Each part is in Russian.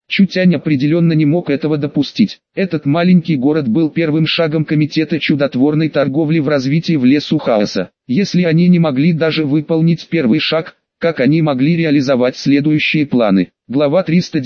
Чутянь определенно не мог этого допустить. Этот маленький город был первым шагом комитета чудотворной торговли в развитии в лесу хаоса. Если они не могли даже выполнить первый шаг, как они могли реализовать следующие планы? Глава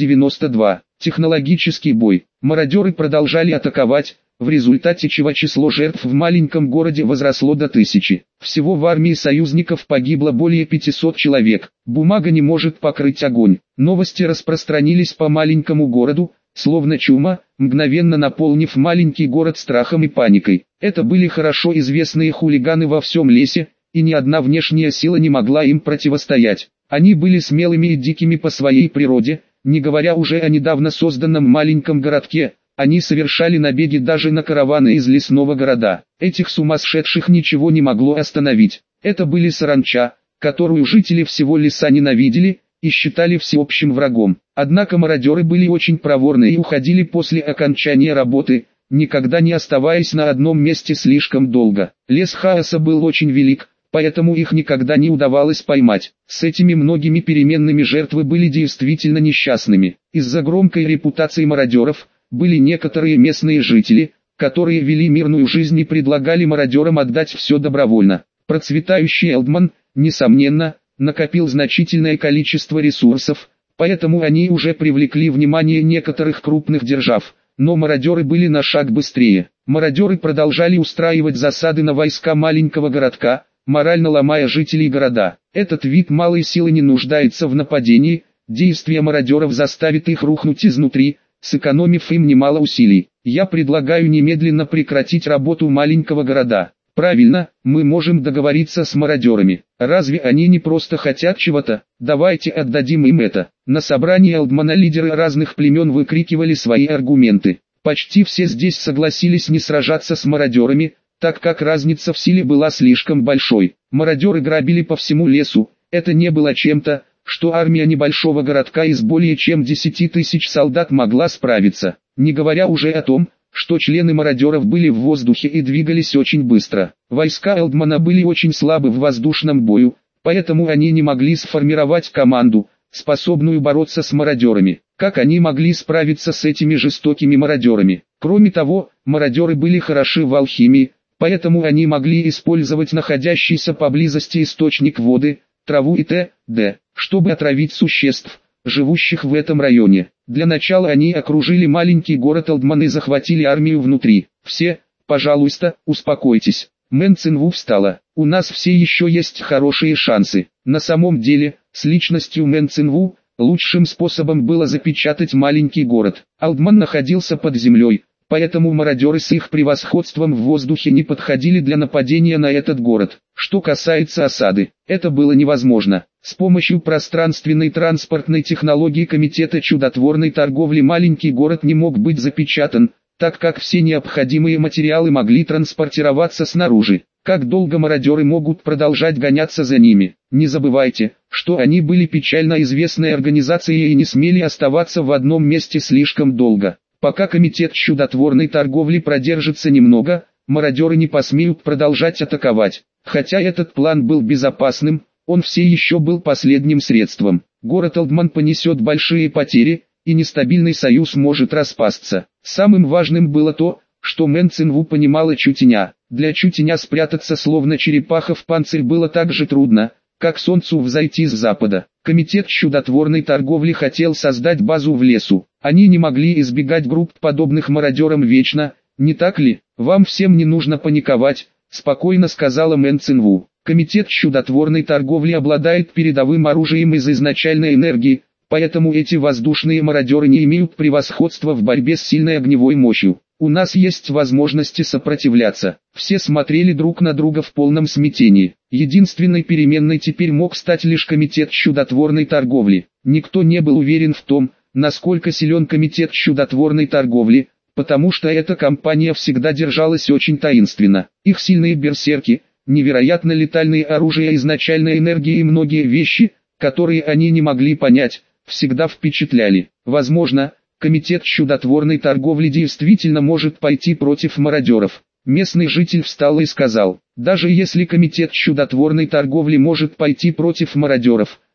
392. Технологический бой. Мародеры продолжали атаковать, в результате чего число жертв в маленьком городе возросло до 1000. Всего в армии союзников погибло более 500 человек. Бумага не может покрыть огонь. Новости распространились по маленькому городу, словно чума, мгновенно наполнив маленький город страхом и паникой. Это были хорошо известные хулиганы во всем лесе, и ни одна внешняя сила не могла им противостоять. Они были смелыми и дикими по своей природе, не говоря уже о недавно созданном маленьком городке. Они совершали набеги даже на караваны из лесного города. Этих сумасшедших ничего не могло остановить. Это были саранча, которую жители всего леса ненавидели и считали всеобщим врагом. Однако мародеры были очень проворны и уходили после окончания работы, никогда не оставаясь на одном месте слишком долго. Лес хаоса был очень велик, поэтому их никогда не удавалось поймать. С этими многими переменными жертвы были действительно несчастными. Из-за громкой репутации мародеров, были некоторые местные жители, которые вели мирную жизнь и предлагали мародерам отдать все добровольно. Процветающий Элдман, несомненно, накопил значительное количество ресурсов, поэтому они уже привлекли внимание некоторых крупных держав, но мародеры были на шаг быстрее. Мародеры продолжали устраивать засады на войска маленького городка, морально ломая жителей города. Этот вид малой силы не нуждается в нападении, действия мародеров заставит их рухнуть изнутри, сэкономив им немало усилий. Я предлагаю немедленно прекратить работу маленького города. Правильно, мы можем договориться с мародерами. Разве они не просто хотят чего-то? Давайте отдадим им это. На собрании Элдмана лидеры разных племен выкрикивали свои аргументы. Почти все здесь согласились не сражаться с мародерами, так как разница в силе была слишком большой. Мародеры грабили по всему лесу, это не было чем-то, что армия небольшого городка из более чем 10 тысяч солдат могла справиться, не говоря уже о том, что члены мародеров были в воздухе и двигались очень быстро. Войска Элдмана были очень слабы в воздушном бою, поэтому они не могли сформировать команду, способную бороться с мародерами. Как они могли справиться с этими жестокими мародерами? Кроме того, мародеры были хороши в алхимии, поэтому они могли использовать находящийся поблизости источник воды, траву и т.д., чтобы отравить существ, живущих в этом районе. Для начала они окружили маленький город Элдман и захватили армию внутри. Все, пожалуйста, успокойтесь. Мэн Цинву встала. У нас все еще есть хорошие шансы. На самом деле, с личностью Мэн Цинву, лучшим способом было запечатать маленький город. Элдман находился под землей, поэтому мародеры с их превосходством в воздухе не подходили для нападения на этот город. Что касается осады, это было невозможно. С помощью пространственной транспортной технологии Комитета чудотворной торговли маленький город не мог быть запечатан, так как все необходимые материалы могли транспортироваться снаружи. Как долго мародеры могут продолжать гоняться за ними? Не забывайте, что они были печально известной организацией и не смели оставаться в одном месте слишком долго. Пока Комитет чудотворной торговли продержится немного, мародеры не посмеют продолжать атаковать. Хотя этот план был безопасным, он все еще был последним средством. Город Элдман понесет большие потери, и нестабильный союз может распасться. Самым важным было то, что Мэн Цинву понимала Чутяня. Для Чутяня спрятаться словно черепаха в панцирь было так же трудно, как солнцу взойти с запада. Комитет чудотворной торговли хотел создать базу в лесу. Они не могли избегать групп подобных мародерам вечно, не так ли? Вам всем не нужно паниковать, спокойно сказала Мэн Цинву. Комитет чудотворной торговли обладает передовым оружием из изначальной энергии, поэтому эти воздушные мародеры не имеют превосходства в борьбе с сильной огневой мощью. У нас есть возможности сопротивляться. Все смотрели друг на друга в полном смятении. Единственной переменной теперь мог стать лишь Комитет чудотворной торговли. Никто не был уверен в том, насколько силен Комитет чудотворной торговли, потому что эта компания всегда держалась очень таинственно. Их сильные берсерки, невероятно летальные оружия изначальной энергии и многие вещи, которые они не могли понять, всегда впечатляли. Возможно, Комитет чудотворной торговли действительно может пойти против мародеров. Местный житель встал и сказал, даже если Комитет чудотворной торговли может пойти против мародеров,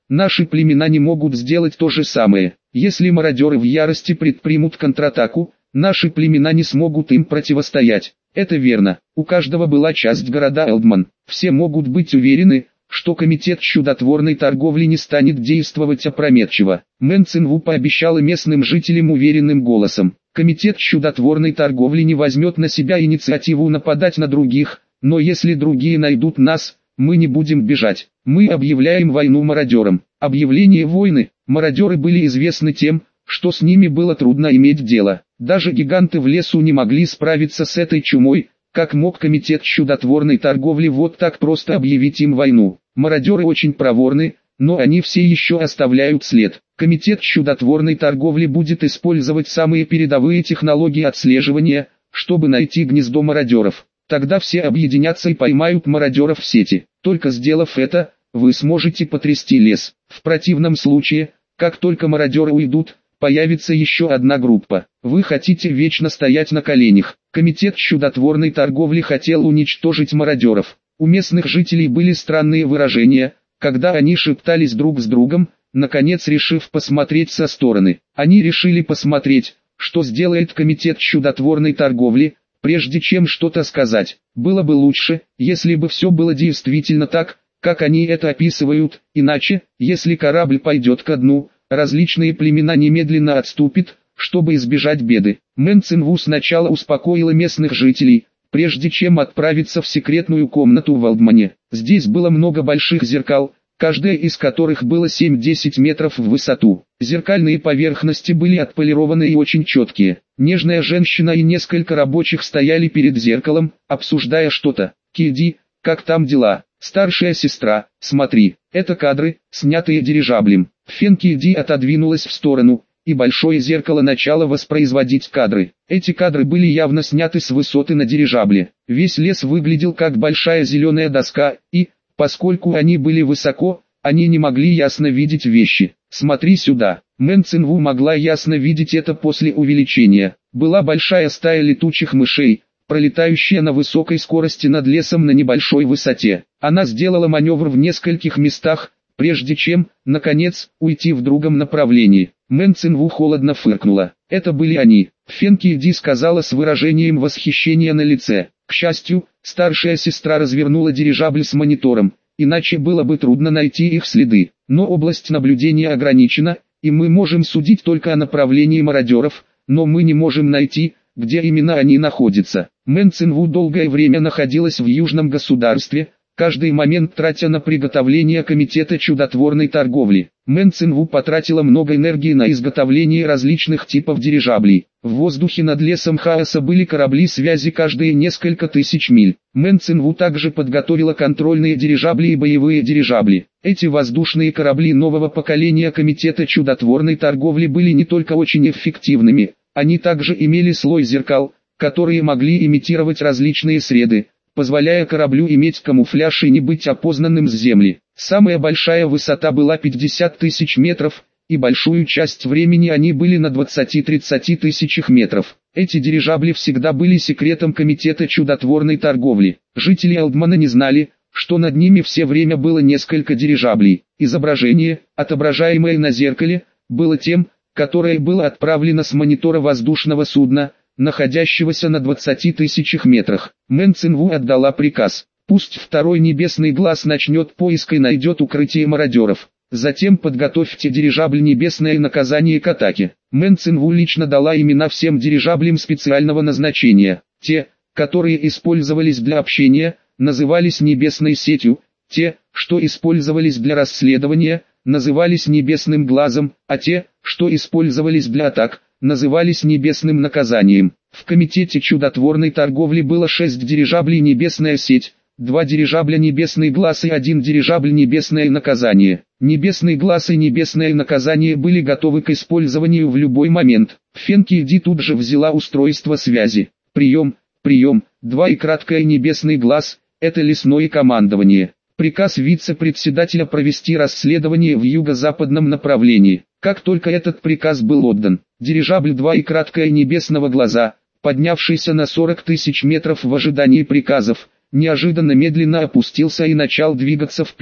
Наши племена не могут сделать то же самое. Если мародеры в ярости предпримут контратаку, наши племена не смогут им противостоять. Это верно. У каждого была часть города Элдман. Все могут быть уверены, что комитет чудотворной торговли не станет действовать опрометчиво. Мэн Цинву пообещала местным жителям уверенным голосом. Комитет чудотворной торговли не возьмет на себя инициативу нападать на других, но если другие найдут нас, мы не будем бежать. Мы объявляем войну мародерам. Объявление войны. Мародеры были известны тем, что с ними было трудно иметь дело. Даже гиганты в лесу не могли справиться с этой чумой, как мог комитет чудотворной торговли вот так просто объявить им войну. Мародеры очень проворны, но они все еще оставляют след. Комитет чудотворной торговли будет использовать самые передовые технологии отслеживания, чтобы найти гнездо мародеров. Тогда все объединятся и поймают мародеров в сети. Только сделав это, вы сможете потрясти лес. В противном случае, как только мародеры уйдут, появится еще одна группа. Вы хотите вечно стоять на коленях. Комитет чудотворной торговли хотел уничтожить мародеров. У местных жителей были странные выражения, когда они шептались друг с другом, наконец решив посмотреть со стороны. Они решили посмотреть, что сделает комитет чудотворной торговли, прежде чем что-то сказать. Было бы лучше, если бы все было действительно так, как они это описывают, иначе, если корабль пойдет ко дну, различные племена немедленно отступят, чтобы избежать беды. Мэн Цинву сначала успокоила местных жителей, прежде чем отправиться в секретную комнату в Элдмане. Здесь было много больших зеркал, каждое из которых было 7-10 метров в высоту. Зеркальные поверхности были отполированы и очень четкие. Нежная женщина и несколько рабочих стояли перед зеркалом, обсуждая что-то. «Киди, как там дела? Старшая сестра, смотри, это кадры, снятые дирижаблем». Фен Киди отодвинулась в сторону, и большое зеркало начало воспроизводить кадры. Эти кадры были явно сняты с высоты на дирижабле. Весь лес выглядел как большая зеленая доска, и, поскольку они были высоко, они не могли ясно видеть вещи. «Смотри сюда». Мэн Цинву могла ясно видеть это после увеличения. Была большая стая летучих мышей, пролетающая на высокой скорости над лесом на небольшой высоте. Она сделала маневр в нескольких местах, прежде чем, наконец, уйти в другом направлении. Мэн Цинву холодно фыркнула. Это были они. Фен Киди сказала с выражением восхищения на лице. К счастью, старшая сестра развернула дирижабль с монитором, иначе было бы трудно найти их следы. Но область наблюдения ограничена, и мы можем судить только о направлении мародеров, но мы не можем найти, где именно они находятся. Мэн Цинву долгое время находилась в южном государстве, каждый момент тратя на приготовление комитета чудотворной торговли. Мэн Цинву потратила много энергии на изготовление различных типов дирижаблей. В воздухе над лесом хаоса были корабли связи каждые несколько тысяч миль. Мэн Цинву также подготовила контрольные дирижабли и боевые дирижабли. Эти воздушные корабли нового поколения комитета чудотворной торговли были не только очень эффективными, они также имели слой зеркал, которые могли имитировать различные среды, позволяя кораблю иметь камуфляж и не быть опознанным с земли. Самая большая высота была 50 тысяч метров, и большую часть времени они были на 20-30 тысячах метров. Эти дирижабли всегда были секретом комитета чудотворной торговли. Жители Элдмана не знали, что над ними все время было несколько дирижаблей. Изображение, отображаемое на зеркале, было тем, которое было отправлено с монитора воздушного судна, находящегося на 20 тысячах метрах. Мэн Цинву отдала приказ. Пусть второй небесный глаз начнет поиск и найдет укрытие мародеров. Затем подготовьте дирижабль «Небесное наказание» к атаке. Мэн Цинву лично дала имена всем дирижаблям специального назначения. Те, которые использовались для общения, назывались «Небесной сетью», те, что использовались для расследования, назывались «Небесным глазом», а те, что использовались для атак, назывались «Небесным наказанием». В комитете чудотворной торговли было 6 дирижаблей «Небесная сеть», 2 дирижабля «Небесный глаз» и 1 дирижабль «Небесное наказание». «Небесный глаз» и «Небесное наказание» были готовы к использованию в любой момент. Фен Киди тут же взяла устройство связи. «Прием, прием, 2 и краткое «Небесный глаз», это лесное командование». Приказ вице-председателя провести расследование в юго-западном направлении. Как только этот приказ был отдан, дирижабль 2 и краткое «Небесного глаза», поднявшийся на 40 тысяч метров в ожидании приказов, неожиданно медленно опустился и начал двигаться вперед.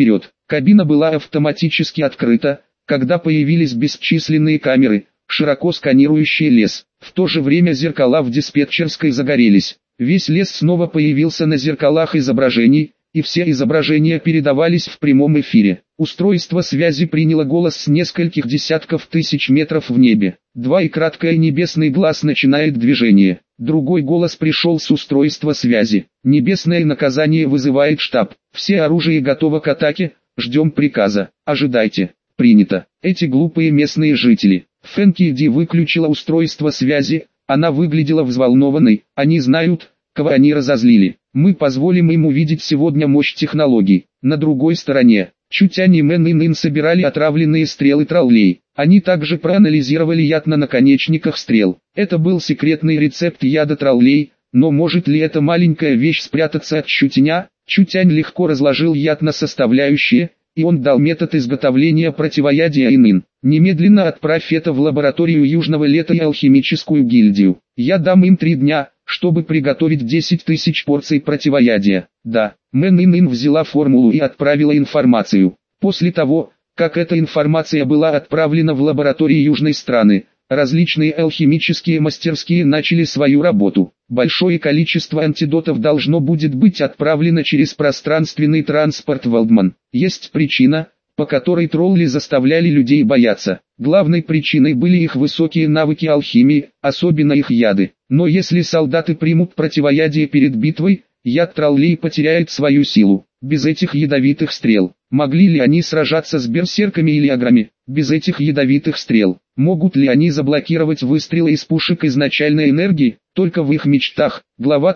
Кабина была автоматически открыта, когда появились бесчисленные камеры, широко сканирующие лес. В то же время зеркала в диспетчерской загорелись. Весь лес снова появился на зеркалах изображений, и все изображения передавались в прямом эфире. Устройство связи приняло голос с нескольких десятков тысяч метров в небе. И краткое небесный глаз начинает движение. Другой голос пришел с устройства связи. Небесное наказание вызывает штаб. Все оружие готово к атаке, ждем приказа. Ожидайте. Принято. Эти глупые местные жители. Фэнки Ди выключила устройство связи. Она выглядела взволнованной. Они знают, кого они разозлили. Мы позволим им увидеть сегодня мощь технологий. На другой стороне, Чутянь и Мэн Ин собирали отравленные стрелы троллей. Они также проанализировали яд на наконечниках стрел. Это был секретный рецепт яда троллей, но может ли эта маленькая вещь спрятаться от Чутяня? Чутянь легко разложил яд на составляющие, и он дал метод изготовления противоядия Ин. Немедленно отправь это в лабораторию Южного Лета и алхимическую гильдию. Я дам им 3 дня, чтобы приготовить 10 тысяч порций противоядия. Да, Мэн Ин взяла формулу и отправила информацию. После того, как эта информация была отправлена в лаборатории южной страны, различные алхимические мастерские начали свою работу. Большое количество антидотов должно будет быть отправлено через пространственный транспорт Валдман. Есть причина, по которой тролли заставляли людей бояться. Главной причиной были их высокие навыки алхимии, особенно их яды. Но если солдаты примут противоядие перед битвой, яд троллей потеряет свою силу. Без этих ядовитых стрел, могли ли они сражаться с берсерками или аграми? Без этих ядовитых стрел, могут ли они заблокировать выстрелы из пушек изначальной энергии? Только в их мечтах. Глава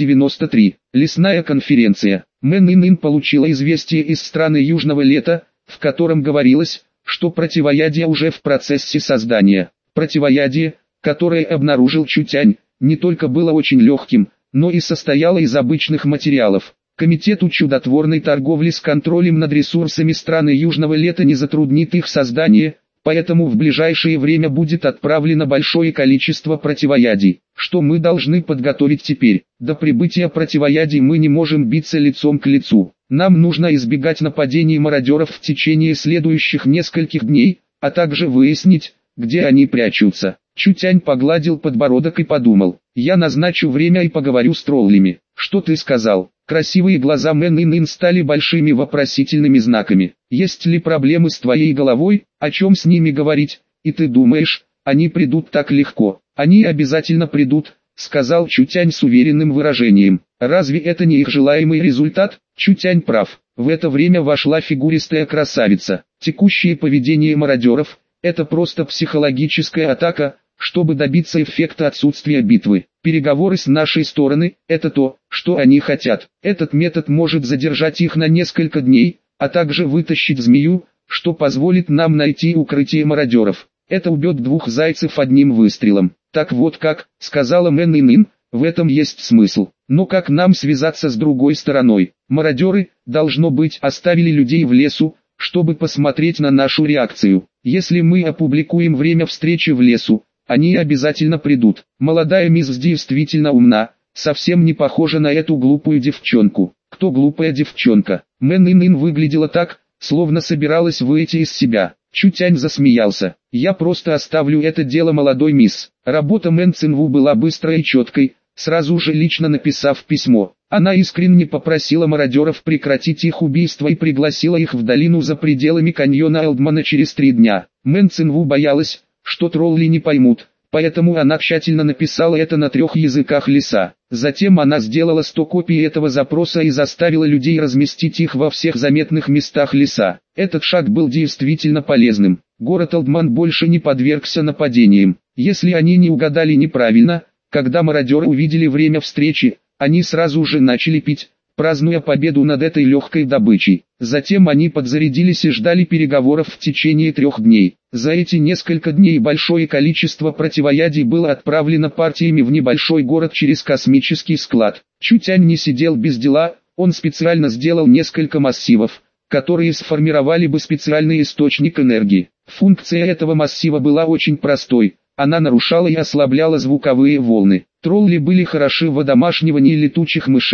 393. Лесная конференция. Мэн Ин получила известие из страны Южного Лета, в котором говорилось, что противоядие уже в процессе создания. Противоядие, которое обнаружил Чутянь, не только было очень легким, но и состояло из обычных материалов. Комитету чудотворной торговли с контролем над ресурсами страны Южного Лета не затруднит их создание, поэтому в ближайшее время будет отправлено большое количество противоядий. Что мы должны подготовить теперь? До прибытия противоядий мы не можем биться лицом к лицу. Нам нужно избегать нападений мародеров в течение следующих нескольких дней, а также выяснить, где они прячутся. Чутянь погладил подбородок и подумал: я назначу время и поговорю с троллями. Что ты сказал? Красивые глаза Мэн Ин стали большими вопросительными знаками. Есть ли проблемы с твоей головой? О чем с ними говорить? И ты думаешь, они придут так легко? Они обязательно придут, сказал Чутянь с уверенным выражением. Разве это не их желаемый результат? Чутянь прав. В это время вошла фигуристая красавица. Текущее поведение мародеров – это просто психологическая атака, чтобы добиться эффекта отсутствия битвы. Переговоры с нашей стороны – это то, что они хотят. Этот метод может задержать их на несколько дней, а также вытащить змею, что позволит нам найти укрытие мародеров. Это убьет 2 зайцев одним выстрелом. Так вот как, сказала Мэн Ин, в этом есть смысл. Но как нам связаться с другой стороной? Мародеры, должно быть, оставили людей в лесу, чтобы посмотреть на нашу реакцию. Если мы опубликуем время встречи в лесу, они обязательно придут. Молодая мисс действительно умна, совсем не похожа на эту глупую девчонку. Кто глупая девчонка? Мэн Ин выглядела так, словно собиралась выйти из себя. Чутянь засмеялся. Я просто оставлю это дело молодой мисс. Работа Мэн Цинву была быстрой и четкой, сразу же лично написав письмо. Она искренне попросила мародеров прекратить их убийство и пригласила их в долину за пределами каньона Элдмана через 3 дня. Мэн Цинву боялась, что тролли не поймут, поэтому она тщательно написала это на 3 языках леса. Затем она сделала 100 копий этого запроса и заставила людей разместить их во всех заметных местах леса. Этот шаг был действительно полезным. Город Элдман больше не подвергся нападениям. Если они не угадали неправильно, когда мародеры увидели время встречи, они сразу же начали пить, празднуя победу над этой легкой добычей. Затем они подзарядились и ждали переговоров в течение 3 дней. За эти несколько дней большое количество противоядий было отправлено партиями в небольшой город через космический склад. Чутянь не сидел без дела, он специально сделал несколько массивов, которые сформировали бы специальный источник энергии. Функция этого массива была очень простой, она нарушала и ослабляла звуковые волны. Тролли были хороши в одомашнивании летучих мышей,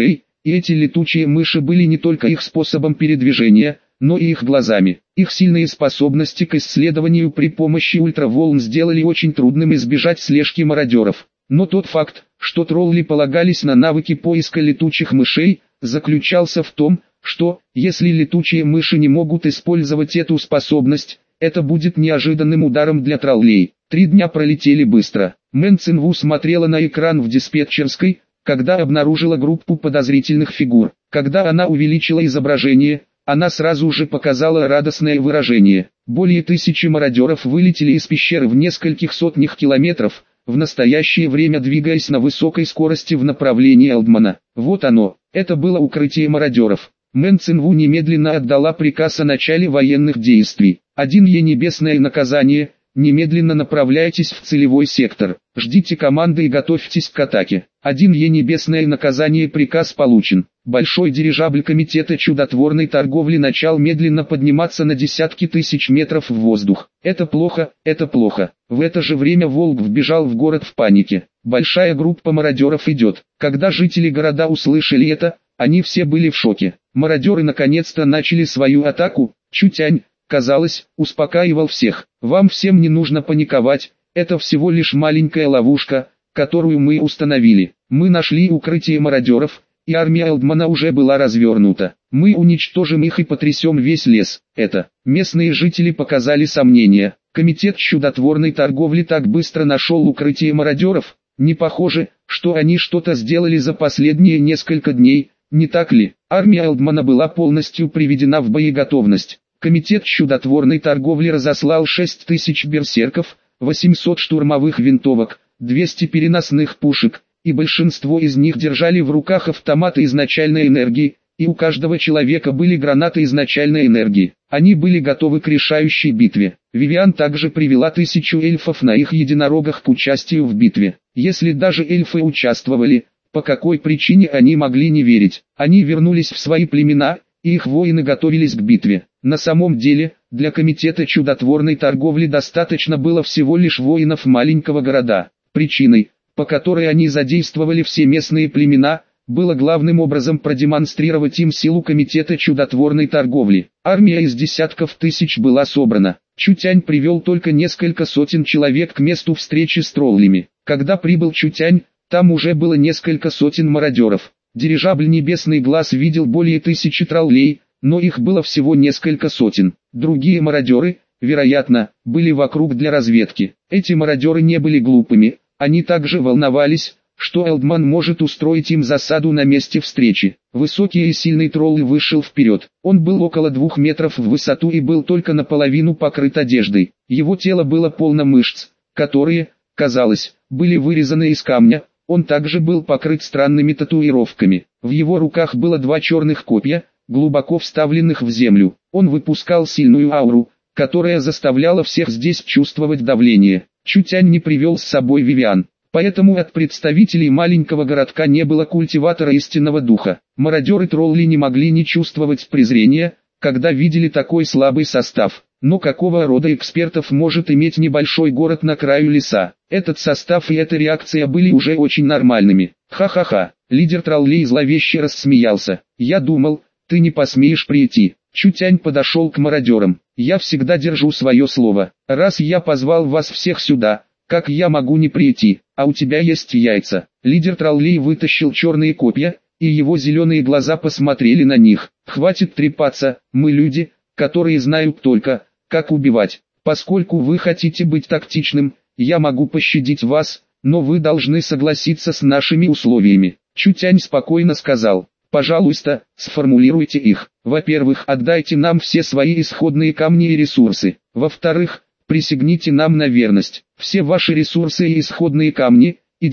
и эти летучие мыши были не только их способом передвижения, но и их глазами. Их сильные способности к исследованию при помощи ультраволн сделали очень трудным избежать слежки мародеров. Но тот факт, что тролли полагались на навыки поиска летучих мышей, заключался в том, что, если летучие мыши не могут использовать эту способность, это будет неожиданным ударом для троллей. 3 дня пролетели быстро. Мэн Цинву смотрела на экран в диспетчерской, когда обнаружила группу подозрительных фигур. Когда она увеличила изображение, она сразу же показала радостное выражение. Более 1000 мародеров вылетели из пещеры в нескольких сотнях километров, в настоящее время двигаясь на высокой скорости в направлении Элдмана. Вот оно, это было укрытие мародеров. Мэн Цинву немедленно отдала приказ о начале военных действий. 1Е небесное наказание, немедленно направляйтесь в целевой сектор. Ждите команды и готовьтесь к атаке. 1Е небесное наказание, приказ получен. Большой дирижабль комитета чудотворной торговли начал медленно подниматься на десятки тысяч метров в воздух. Это плохо, это плохо. В это же время Волк вбежал в город в панике. Большая группа мародеров идет. Когда жители города услышали это, они все были в шоке. Мародеры наконец-то начали свою атаку. Чутянь, казалось, успокаивал всех. Вам всем не нужно паниковать, это всего лишь маленькая ловушка, которую мы установили. Мы нашли укрытие мародеров, и армия Элдмана уже была развернута. Мы уничтожим их и потрясем весь лес. Это, местные жители показали сомнения. Комитет чудотворной торговли так быстро нашел укрытие мародеров. Не похоже, что они что-то сделали за последние несколько дней, не так ли? Армия Элдмана была полностью приведена в боеготовность. Комитет чудотворной торговли разослал 6000 берсерков, 800 штурмовых винтовок, 200 переносных пушек, и большинство из них держали в руках автоматы изначальной энергии, и у каждого человека были гранаты изначальной энергии. Они были готовы к решающей битве. Вивиан также привела 1000 эльфов на их единорогах к участию в битве. Если даже эльфы участвовали, по какой причине они могли не верить? Они вернулись в свои племена, и их воины готовились к битве. На самом деле, для комитета чудотворной торговли достаточно было всего лишь воинов маленького города. Причиной, по которой они задействовали все местные племена, было главным образом продемонстрировать им силу комитета чудотворной торговли. Армия из десятков тысяч была собрана. Чутянь привел только несколько сотен человек к месту встречи с троллями. Когда прибыл Чутянь, там уже было несколько сотен мародеров. Дирижабль «Небесный глаз» видел более 1000 троллей, но их было всего несколько сотен. Другие мародеры, вероятно, были вокруг для разведки. Эти мародеры не были глупыми, они также волновались, что Элдман может устроить им засаду на месте встречи. Высокий и сильный тролль вышел вперед. Он был около 2 метров в высоту и был только наполовину покрыт одеждой. Его тело было полно мышц, которые, казалось, были вырезаны из камня. Он также был покрыт странными татуировками. В его руках было 2 черных копья, глубоко вставленных в землю. Он выпускал сильную ауру, которая заставляла всех здесь чувствовать давление. Чутянь не привел с собой Вивиан, поэтому от представителей маленького городка не было культиватора истинного духа. Мародеры-тролли не могли не чувствовать презрения, когда видели такой слабый состав. Но какого рода экспертов может иметь небольшой город на краю леса? Этот состав и эта реакция были уже очень нормальными. Ха-ха-ха, лидер троллей зловеще рассмеялся. Я думал, ты не посмеешь прийти. Чутянь подошел к мародерам. Я всегда держу свое слово. Раз я позвал вас всех сюда, как я могу не прийти? А у тебя есть яйца. Лидер троллей вытащил черные копья, и его зеленые глаза посмотрели на них. Хватит трепаться, мы люди, которые знают только, как убивать. Поскольку вы хотите быть тактичным, я могу пощадить вас, но вы должны согласиться с нашими условиями. Чутянь спокойно сказал. Пожалуйста, сформулируйте их. Во-первых, отдайте нам все свои исходные камни и ресурсы. Во-вторых, присягните нам на верность. Все ваши ресурсы и исходные камни, и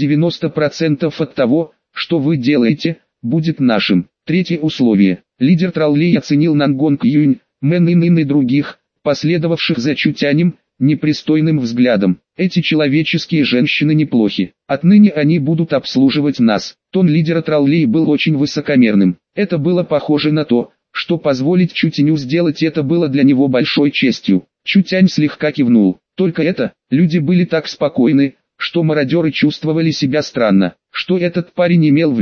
90% от того, что вы делаете, будет нашим. Третье условие. Лидер троллей оценил Нангонг Юнь, Мэн Ин и других, последовавших за Чутянем, непристойным взглядом. Эти человеческие женщины неплохи. Отныне они будут обслуживать нас. Тон лидера троллей был очень высокомерным. Это было похоже на то, что позволить Чутяню сделать это было для него большой честью. Чутянь слегка кивнул. Только это, люди были так спокойны, что мародеры чувствовали себя странно. Что этот парень имел в виду?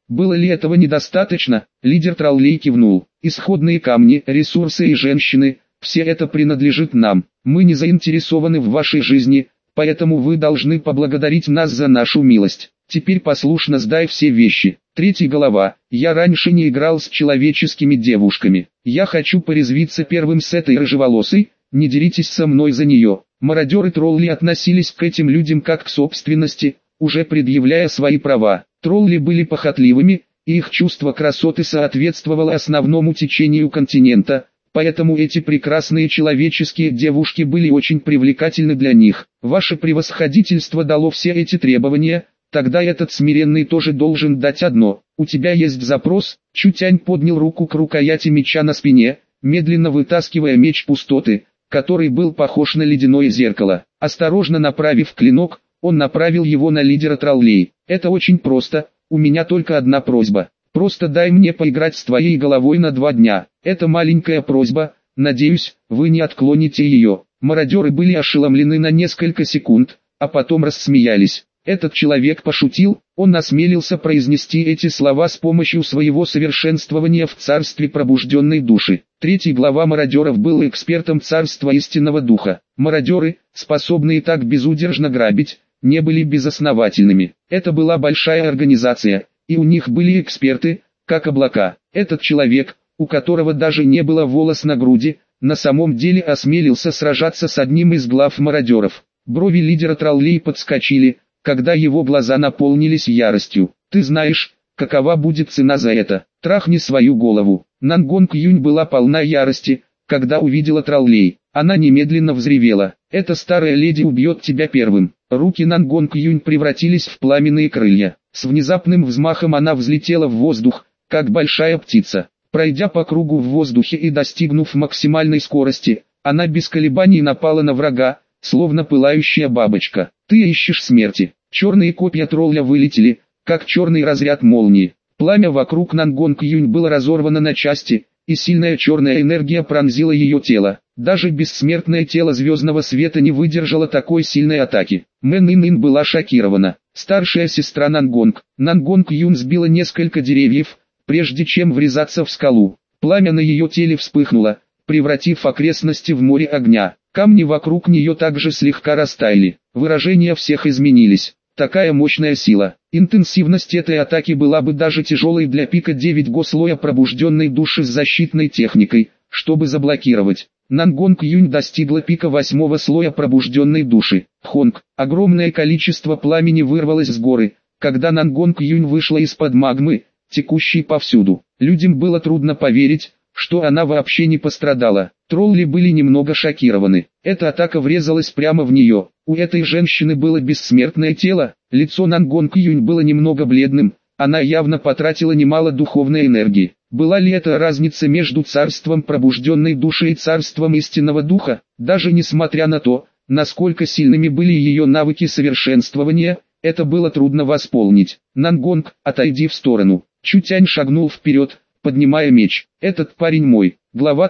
Было ли этого недостаточно? Лидер троллей кивнул. Исходные камни, ресурсы и женщины, все это принадлежит нам. Мы не заинтересованы в вашей жизни, поэтому вы должны поблагодарить нас за нашу милость. Теперь послушно сдай все вещи. Третья глава. Я раньше не играл с человеческими девушками. Я хочу порезвиться первым с этой рыжеволосой, не деритесь со мной за нее. Мародеры-тролли относились к этим людям как к собственности, уже предъявляя свои права. Тролли были похотливыми, и их чувство красоты соответствовало основному течению континента, поэтому эти прекрасные человеческие девушки были очень привлекательны для них. Ваше превосходительство дало все эти требования, тогда этот смиренный тоже должен дать одно. У тебя есть запрос? Чутянь поднял руку к рукояти меча на спине, медленно вытаскивая меч пустоты, который был похож на ледяное зеркало. Осторожно направив клинок, он направил его на лидера троллей. Это очень просто, у меня только одна просьба. Просто дай мне поиграть с твоей головой на 2 дня. Это маленькая просьба, надеюсь, вы не отклоните ее. Мародеры были ошеломлены на несколько секунд, а потом рассмеялись. Этот человек пошутил, он осмелился произнести эти слова с помощью своего совершенствования в царстве пробужденной души. Третий глава мародеров был экспертом царства истинного духа. Мародеры, способные так безудержно грабить, не были безосновательными. Это была большая организация, и у них были эксперты, как облака. Этот человек, у которого даже не было волос на груди, на самом деле осмелился сражаться с одним из глав мародеров. Брови лидера троллей подскочили, когда его глаза наполнились яростью. Ты знаешь, какова будет цена за это? Трахни свою голову. Нангонг Юнь была полна ярости, когда увидела троллей. Она немедленно взревела. Эта старая леди убьет тебя первым. Руки Нангонг Юнь превратились в пламенные крылья. С внезапным взмахом она взлетела в воздух, как большая птица. Пройдя по кругу в воздухе и достигнув максимальной скорости, она без колебаний напала на врага, словно пылающая бабочка. Ты ищешь смерти. Черные копья тролля вылетели, как черный разряд молнии. Пламя вокруг Нангонг Юнь было разорвано на части, и сильная черная энергия пронзила ее тело. Даже бессмертное тело звездного света не выдержало такой сильной атаки. Мэн Ин была шокирована. Старшая сестра Нангонг Юнь сбила несколько деревьев, прежде чем врезаться в скалу. Пламя на ее теле вспыхнуло, превратив окрестности в море огня. Камни вокруг нее также слегка растаяли. Выражения всех изменились. Такая мощная сила. Интенсивность этой атаки была бы даже тяжелой для пика 9 слоя пробужденной души с защитной техникой, чтобы заблокировать. Нангонг Юнь достигла пика 8 слоя пробужденной души. Хонг. Огромное количество пламени вырвалось с горы, когда Нангонг Юнь вышла из-под магмы, текущей повсюду. Людям было трудно поверить, что она вообще не пострадала. Тролли были немного шокированы. Эта атака врезалась прямо в нее. У этой женщины было бессмертное тело, лицо Нангонг Юнь было немного бледным, она явно потратила немало духовной энергии. Была ли это разница между царством пробужденной души и царством истинного духа? Даже несмотря на то, насколько сильными были ее навыки совершенствования, это было трудно восполнить. Нангонг, отойди в сторону. Чутянь шагнул вперед, поднимая меч. Этот парень мой. Глава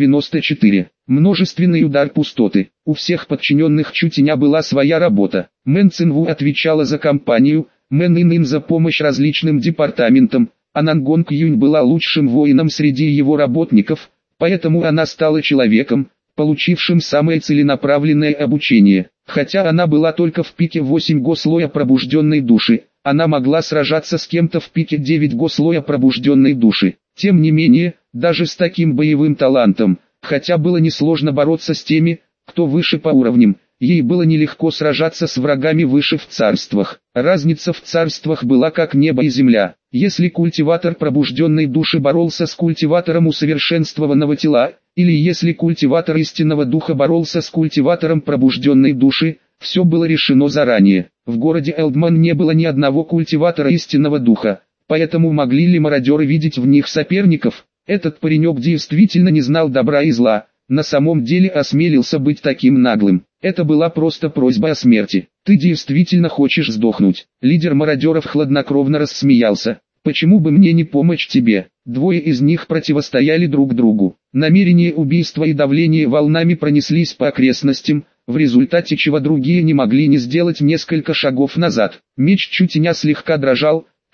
394. Множественный удар пустоты. У всех подчиненных Чутяня была своя работа. Мэн Цинву отвечала за компанию, Мэн Ин за помощь различным департаментам, а Нангонг Юнь была лучшим воином среди его работников, поэтому она стала человеком, получившим самое целенаправленное обучение. Хотя она была только в пике 8 слоя пробужденной души, она могла сражаться с кем-то в пике 9 слоя пробужденной души. Тем не менее, даже с таким боевым талантом, хотя было несложно бороться с теми, кто выше по уровням, ей было нелегко сражаться с врагами выше в царствах. Разница в царствах была как небо и земля. Если культиватор пробужденной души боролся с культиватором усовершенствованного тела, или если культиватор истинного духа боролся с культиватором пробужденной души, все было решено заранее. В городе Элдман не было ни одного культиватора истинного духа, поэтому могли ли мародеры видеть в них соперников? Этот паренек действительно не знал добра и зла, на самом деле осмелился быть таким наглым. Это была просто просьба о смерти. Ты действительно хочешь сдохнуть? Лидер мародеров хладнокровно рассмеялся. Почему бы мне не помочь тебе? Двое из них противостояли друг другу. Намерение убийства и давление волнами пронеслись по окрестностям, в результате чего другие не могли не сделать несколько шагов назад. Меч Чутяня слегка дрожал,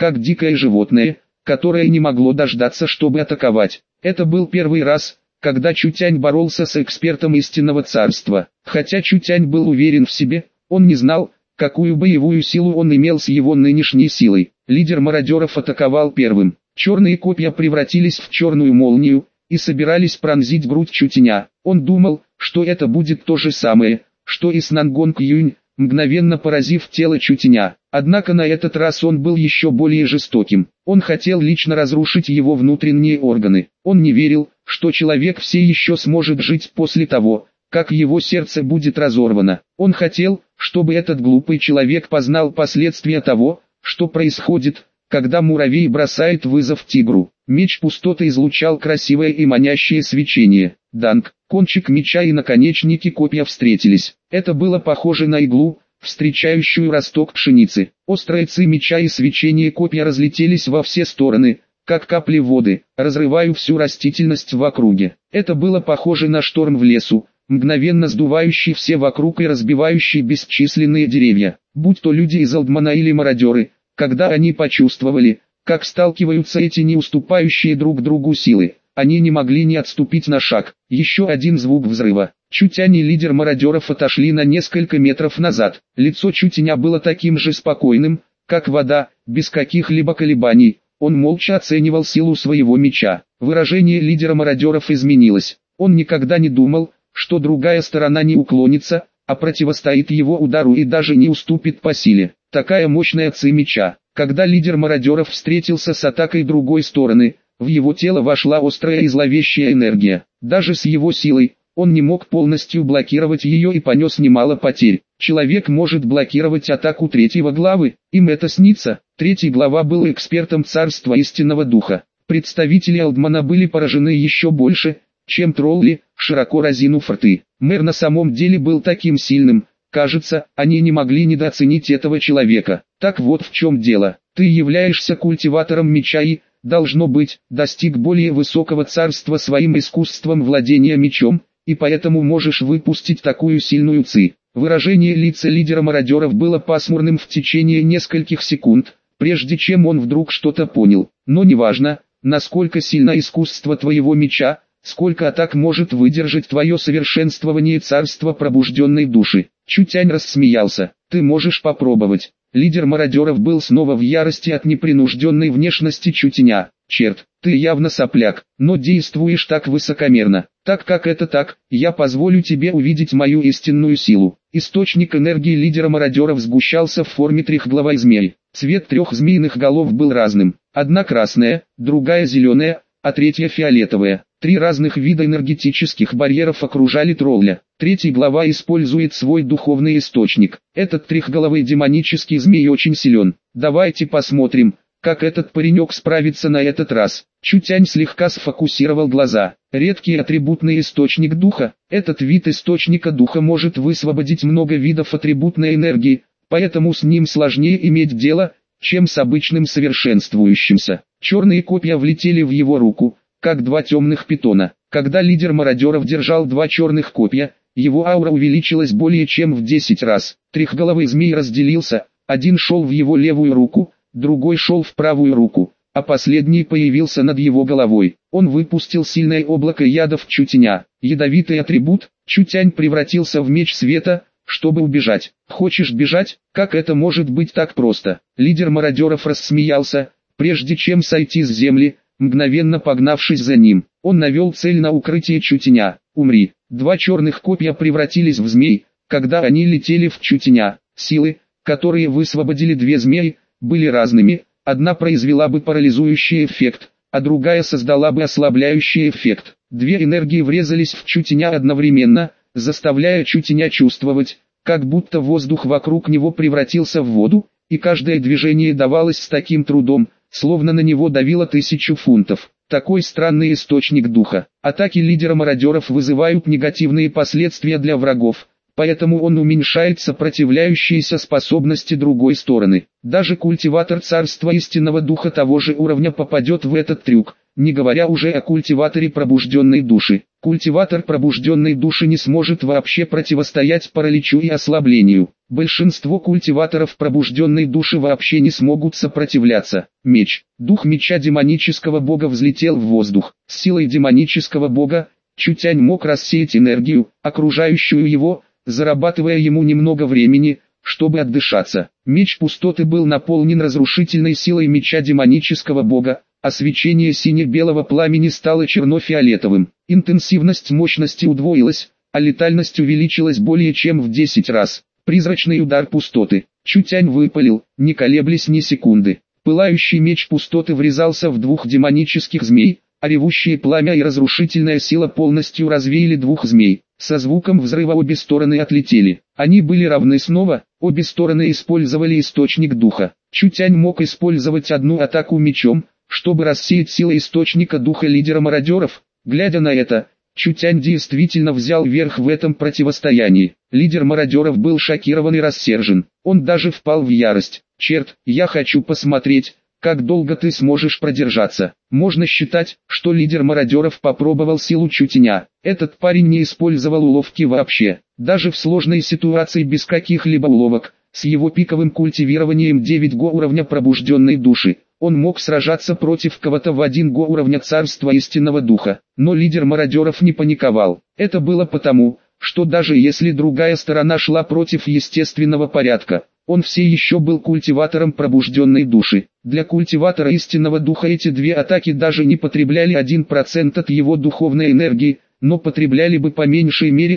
как дикое животное, которое не могло дождаться, чтобы атаковать. Это был первый раз, когда Чутянь боролся с экспертом истинного царства. Хотя Чутянь был уверен в себе, он не знал, какую боевую силу он имел с его нынешней силой. Лидер мародеров атаковал первым. Черные копья превратились в черную молнию и собирались пронзить грудь Чутяня. Он думал, что это будет то же самое, что и с Нангонг Юнь, мгновенно поразив тело Чутяня. Однако на этот раз он был еще более жестоким. Он хотел лично разрушить его внутренние органы. Он не верил, что человек все еще сможет жить после того, как его сердце будет разорвано. Он хотел, чтобы этот глупый человек познал последствия того, что происходит, когда муравей бросает вызов тигру. Меч пустоты излучал красивое и манящее свечение. Данг, кончик меча и наконечники копья встретились. Это было похоже на иглу, встречающую росток пшеницы. Острые ци меча и свечение копья разлетелись во все стороны, как капли воды, разрывая всю растительность в округе. Это было похоже на шторм в лесу, мгновенно сдувающий все вокруг и разбивающий бесчисленные деревья. Будь то люди из Алдмана или мародеры, когда они почувствовали, как сталкиваются эти не уступающие друг другу силы, они не могли не отступить на шаг. Еще один звук взрыва. Чутянь и лидер мародеров отошли на несколько метров назад. Лицо Чутяня было таким же спокойным, как вода, без каких-либо колебаний. Он молча оценивал силу своего меча. Выражение лидера мародеров изменилось. Он никогда не думал, что другая сторона не уклонится, а противостоит его удару и даже не уступит по силе. Такая мощная ци меча. Когда лидер мародеров встретился с атакой другой стороны, в его тело вошла острая и зловещая энергия. Даже с его силой, он не мог полностью блокировать ее и понес немало потерь. Человек может блокировать атаку третьего главы, им это снится. Третий глава был экспертом царства истинного духа. Представители Алдмана были поражены еще больше, чем тролли, широко разинув рты. Мэр на самом деле был таким сильным, кажется, они не могли недооценить этого человека. Так вот в чем дело. Ты являешься культиватором меча и, должно быть, достиг более высокого царства своим искусством владения мечом, и поэтому можешь выпустить такую сильную ци. Выражение лица лидера мародеров было пасмурным в течение нескольких секунд, прежде чем он вдруг что-то понял. Но неважно, насколько сильно искусство твоего меча, сколько атак может выдержать твое совершенствование царства пробужденной души. Чутянь рассмеялся. Ты можешь попробовать. Лидер мародеров был снова в ярости от непринужденной внешности Чутяня. Черт, ты явно сопляк, но действуешь так высокомерно. Так как это так, я позволю тебе увидеть мою истинную силу. Источник энергии лидера мародеров сгущался в форме трехглавой змеи. Цвет трех змеиных голов был разным. Одна красная, другая зеленая, а третья фиолетовая. Три разных вида энергетических барьеров окружали тролля. Третий глава использует свой духовный источник. Этот трехголовый демонический змей очень силен. Давайте посмотрим, как этот паренек справится на этот раз. Чутянь слегка сфокусировал глаза. Редкий атрибутный источник духа. Этот вид источника духа может высвободить много видов атрибутной энергии, поэтому с ним сложнее иметь дело, чем с обычным совершенствующимся. Черные копья влетели в его руку, как два темных питона. Когда лидер мародеров держал два черных копья, его аура увеличилась более чем в 10 раз. Трехголовый змей разделился, один шел в его левую руку, другой шел в правую руку, а последний появился над его головой. Он выпустил сильное облако яда в Чутяня. Ядовитый атрибут, Чутянь превратился в меч света, чтобы убежать. Хочешь бежать? Как это может быть так просто? Лидер мародеров рассмеялся, прежде чем сойти с земли, мгновенно погнавшись за ним. Он навел цель на укрытие Чутяня. Умри. Два черных копья превратились в змей, когда они летели в Чутяня. Силы, которые высвободили две змеи, были разными. Одна произвела бы парализующий эффект, а другая создала бы ослабляющий эффект. Две энергии врезались в Чутяня одновременно, заставляя Чутяня чувствовать, как будто воздух вокруг него превратился в воду, и каждое движение давалось с таким трудом, словно на него давило 1000 фунтов. Такой странный источник духа. Атаки лидера мародеров вызывают негативные последствия для врагов, поэтому он уменьшает сопротивляющиеся способности другой стороны. Даже культиватор царства истинного духа того же уровня попадет в этот трюк, не говоря уже о культиваторе пробужденной души. Культиватор пробужденной души не сможет вообще противостоять параличу и ослаблению. Большинство культиваторов пробужденной души вообще не смогут сопротивляться. Меч. Дух меча демонического бога взлетел в воздух. С силой демонического бога Чутянь мог рассеять энергию, окружающую его, зарабатывая ему немного времени, чтобы отдышаться. Меч пустоты был наполнен разрушительной силой меча демонического бога, а свечение сине-белого пламени стало черно-фиолетовым. Интенсивность мощности удвоилась, а летальность увеличилась более чем в 10 раз. Призрачный удар пустоты. Чутянь выпалил, не колеблясь ни секунды. Пылающий меч пустоты врезался в двух демонических змей, а ревущее пламя и разрушительная сила полностью развеяли двух змей. Со звуком взрыва обе стороны отлетели. Они были равны снова, обе стороны использовали источник духа. Чутянь мог использовать одну атаку мечом, чтобы рассеять силы источника духа лидера мародеров. Глядя на это, Чутянь действительно взял верх в этом противостоянии. Лидер мародеров был шокирован и рассержен. Он даже впал в ярость. «Черт, я хочу посмотреть, как долго ты сможешь продержаться». Можно считать, что лидер мародеров попробовал силу Чутяня. Этот парень не использовал уловки вообще. Даже в сложной ситуации без каких-либо уловок, с его пиковым культивированием 9 го уровня пробужденной души, он мог сражаться против кого-то в 1 го уровня царства истинного духа. Но лидер мародеров не паниковал. Это было потому, что даже если другая сторона шла против естественного порядка, он все еще был культиватором пробужденной души. Для культиватора истинного духа эти две атаки даже не потребляли 1% от его духовной энергии, но потребляли бы по меньшей мере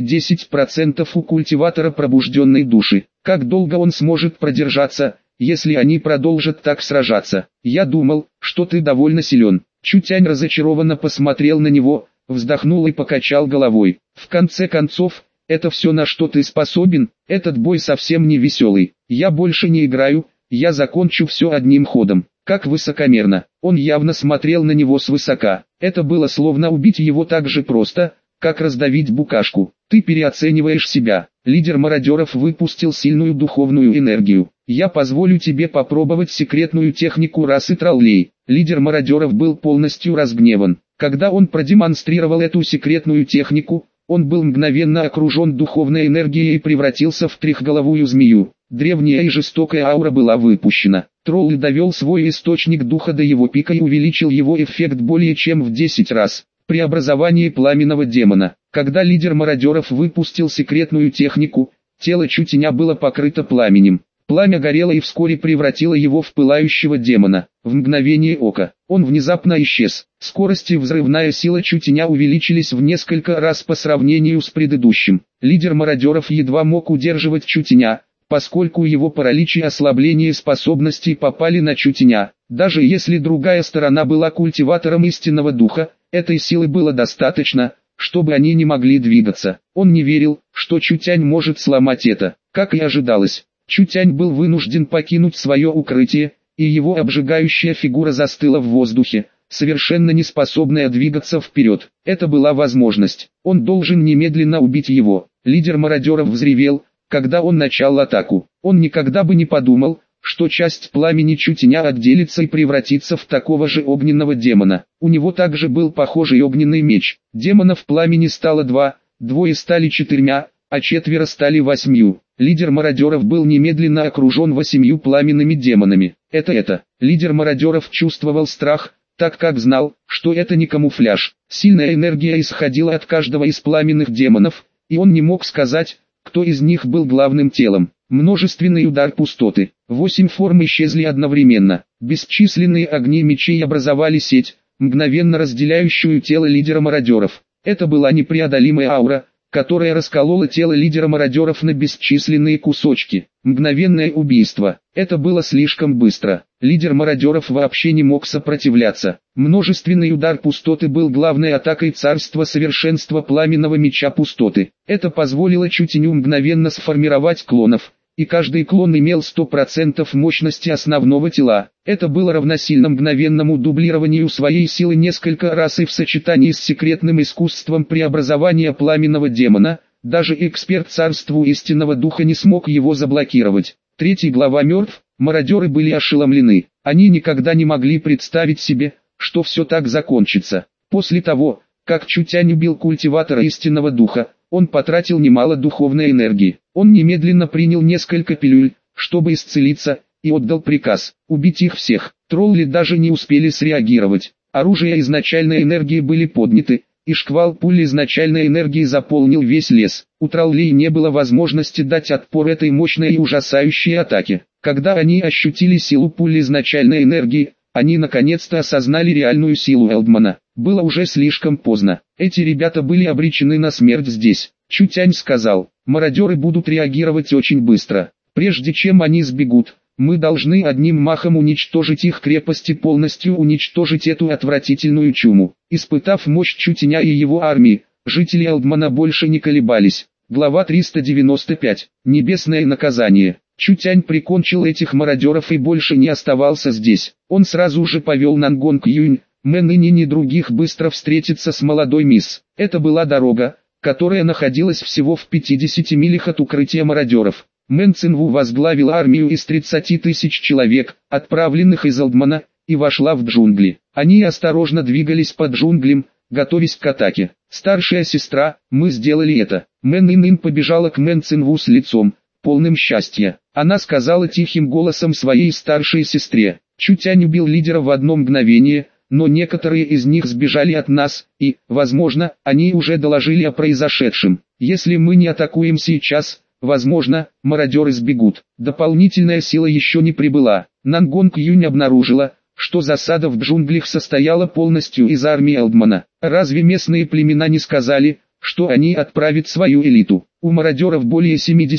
10% у культиватора пробужденной души. Как долго он сможет продержаться, если они продолжат так сражаться? Я думал, что ты довольно силен. Чутянь разочарованно посмотрел на него, вздохнул и покачал головой. В конце концов, это все, на что ты способен. Этот бой совсем не веселый. Я больше не играю, я закончу все одним ходом. Как высокомерно. Он явно смотрел на него свысока. Это было словно убить его так же просто, как раздавить букашку. Ты переоцениваешь себя. Лидер мародеров выпустил сильную духовную энергию. Я позволю тебе попробовать секретную технику расы троллей. Лидер мародеров был полностью разгневан. Когда он продемонстрировал эту секретную технику, он был мгновенно окружен духовной энергией и превратился в трехголовую змею. Древняя и жестокая аура была выпущена. Тролль довел свой источник духа до его пика и увеличил его эффект более чем в 10 раз. Преобразование пламенного демона. Когда лидер мародеров выпустил секретную технику, тело Чутяня было покрыто пламенем. Пламя горело и вскоре превратило его в пылающего демона. В мгновение ока он внезапно исчез. Скорость и взрывная сила Чутяня увеличились в несколько раз по сравнению с предыдущим. Лидер мародеров едва мог удерживать Чутяня, поскольку его паралич и ослабление способностей попали на Чутяня. Даже если другая сторона была культиватором истинного духа, этой силы было достаточно, чтобы они не могли двигаться. Он не верил, что Чутянь может сломать это. Как и ожидалось, Чутянь был вынужден покинуть свое укрытие, и его обжигающая фигура застыла в воздухе, совершенно не способная двигаться вперед. Это была возможность. Он должен немедленно убить его. Лидер мародеров взревел, когда он начал атаку. Он никогда бы не подумал, что часть пламени Чутяня отделится и превратится в такого же огненного демона. У него также был похожий огненный меч. Демонов пламени стало 2, двое стали 4, а 4 стали 8. Лидер мародеров был немедленно окружен 8 пламенными демонами. Это. Лидер мародеров чувствовал страх, так как знал, что это не камуфляж. Сильная энергия исходила от каждого из пламенных демонов, и он не мог сказать, кто из них был главным телом. Множественный удар пустоты. 8 форм исчезли одновременно. Бесчисленные огни мечей образовали сеть, мгновенно разделяющую тело лидера мародеров. Это была непреодолимая аура, которая расколола тело лидера мародеров на бесчисленные кусочки. Мгновенное убийство. Это было слишком быстро. Лидер мародеров вообще не мог сопротивляться. Множественный удар пустоты был главной атакой царства совершенства пламенного меча пустоты. Это позволило Чутяню мгновенно сформировать клонов, и каждый клон имел 100% мощности основного тела. Это было равносильно мгновенному дублированию своей силы несколько раз, и в сочетании с секретным искусством преобразования пламенного демона, даже эксперт царству истинного духа не смог его заблокировать. 3 глава мертв. Мародеры были ошеломлены. Они никогда не могли представить себе, что все так закончится. После того, Как Чутянь убил культиватора истинного духа, он потратил немало духовной энергии. Он немедленно принял несколько пилюль, чтобы исцелиться, и отдал приказ убить их всех. Тролли даже не успели среагировать. Оружие изначальной энергии были подняты, и шквал пуль изначальной энергии заполнил весь лес. У троллей не было возможности дать отпор этой мощной и ужасающей атаке. Когда они ощутили силу пуль изначальной энергии, они наконец-то осознали реальную силу Элдмана. Было уже слишком поздно. Эти ребята были обречены на смерть здесь. Чутянь сказал, мародеры будут реагировать очень быстро. Прежде чем они сбегут, мы должны одним махом уничтожить их крепости, полностью уничтожить эту отвратительную чуму. Испытав мощь Чутяня и его армии, жители Элдмана больше не колебались. Глава 395. Небесное наказание. Чутянь прикончил этих мародеров и больше не оставался здесь. Он сразу же повел Нангонг Юнь, Мэн и Нини других быстро встретиться с молодой мисс. Это была дорога, которая находилась всего в 50 милях от укрытия мародеров. Мэн Цинву возглавил армию из 30 тысяч человек, отправленных из Элдмана, и вошла в джунгли. Они осторожно двигались по джунглям, готовясь к атаке. «Старшая сестра, мы сделали это». Мэн Ин побежала к Мэн Цинву с лицом, полным счастья. Она сказала тихим голосом своей старшей сестре: «Чутянь убил лидера в одно мгновение, но некоторые из них сбежали от нас, и, возможно, они уже доложили о произошедшем. Если мы не атакуем сейчас, возможно, мародеры сбегут». Дополнительная сила еще не прибыла. Нангонг Юнь обнаружила, что засада в джунглях состояла полностью из армии Элдмана. Разве местные племена не сказали, что они отправят свою элиту? У мародеров более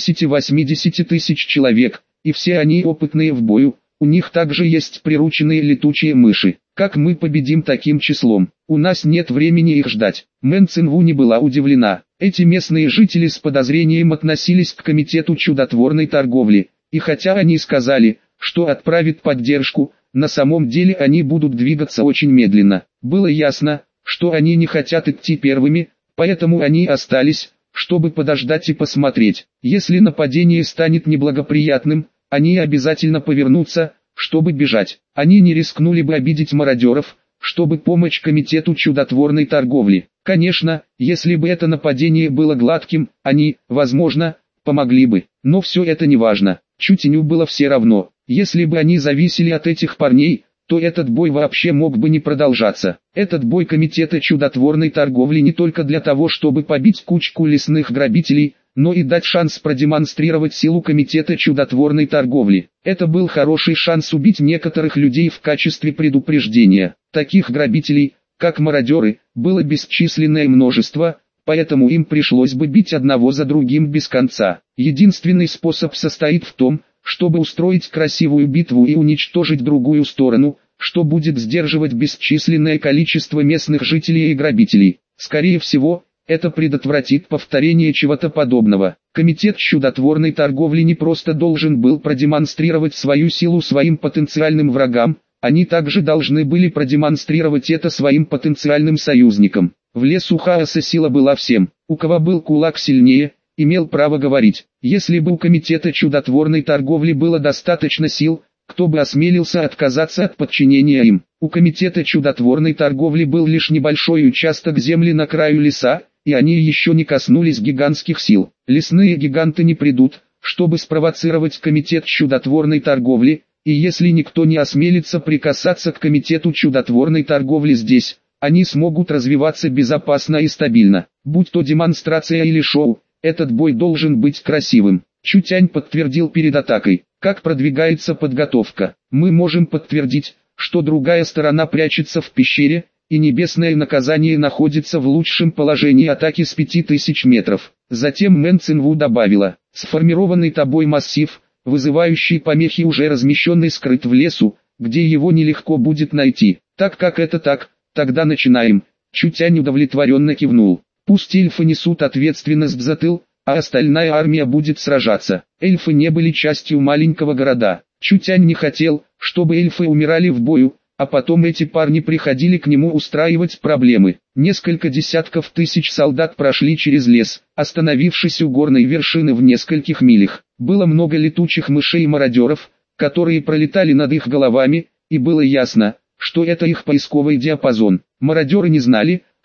70-80 тысяч человек, и все они опытные в бою. У них также есть прирученные летучие мыши. Как мы победим таким числом? У нас нет времени их ждать. Мэн Цинву не была удивлена. Эти местные жители с подозрением относились к комитету чудотворной торговли, и хотя они сказали, что отправят поддержку, на самом деле они будут двигаться очень медленно. Было ясно, что они не хотят идти первыми, поэтому они остались, чтобы подождать и посмотреть. Если нападение станет неблагоприятным, они обязательно повернутся, чтобы бежать. Они не рискнули бы обидеть мародеров, чтобы помочь комитету чудотворной торговли. Конечно, если бы это нападение было гладким, они, возможно, помогли бы. Но все это не важно. Чутяню было все равно. Если бы они зависели от этих парней, то этот бой вообще мог бы не продолжаться. Этот бой комитета чудотворной торговли не только для того, чтобы побить кучку лесных грабителей, но и дать шанс продемонстрировать силу комитета чудотворной торговли. Это был хороший шанс убить некоторых людей в качестве предупреждения. Таких грабителей, как мародеры, было бесчисленное множество, поэтому им пришлось бы бить одного за другим без конца. Единственный способ состоит в том, чтобы устроить красивую битву и уничтожить другую сторону, что будет сдерживать бесчисленное количество местных жителей и грабителей. Скорее всего, это предотвратит повторение чего-то подобного. Комитет чудотворной торговли не просто должен был продемонстрировать свою силу своим потенциальным врагам, они также должны были продемонстрировать это своим потенциальным союзникам. В лесу хаоса сила была всем. У кого был кулак сильнее, имел право говорить. Если бы у комитета чудотворной торговли было достаточно сил, кто бы осмелился отказаться от подчинения им? У комитета чудотворной торговли был лишь небольшой участок земли на краю леса, и они еще не коснулись гигантских сил. Лесные гиганты не придут, чтобы спровоцировать комитет чудотворной торговли, и если никто не осмелится прикасаться к комитету чудотворной торговли здесь, они смогут развиваться безопасно и стабильно. Будь то демонстрация или шоу, этот бой должен быть красивым. Чутянь подтвердил перед атакой. Как продвигается подготовка? Мы можем подтвердить, что другая сторона прячется в пещере, и небесное наказание находится в лучшем положении атаки с 5000 метров. Затем Мэн Цинву добавила: сформированный тобой массив, вызывающий помехи, уже размещенный скрыт в лесу, где его нелегко будет найти. Так как это так, тогда начинаем. Чутянь удовлетворенно кивнул. Пусть эльфы несут ответственность за тыл, а остальная армия будет сражаться. Эльфы не были частью маленького города. Чутянь не хотел, чтобы эльфы умирали в бою, а потом эти парни приходили к нему устраивать проблемы. Несколько десятков тысяч солдат прошли через лес, остановившись у горной вершины в нескольких милях. Было много летучих мышей и мародеров, которые пролетали над их головами, и было ясно, что это их поисковый диапазон. Мародеры не знали,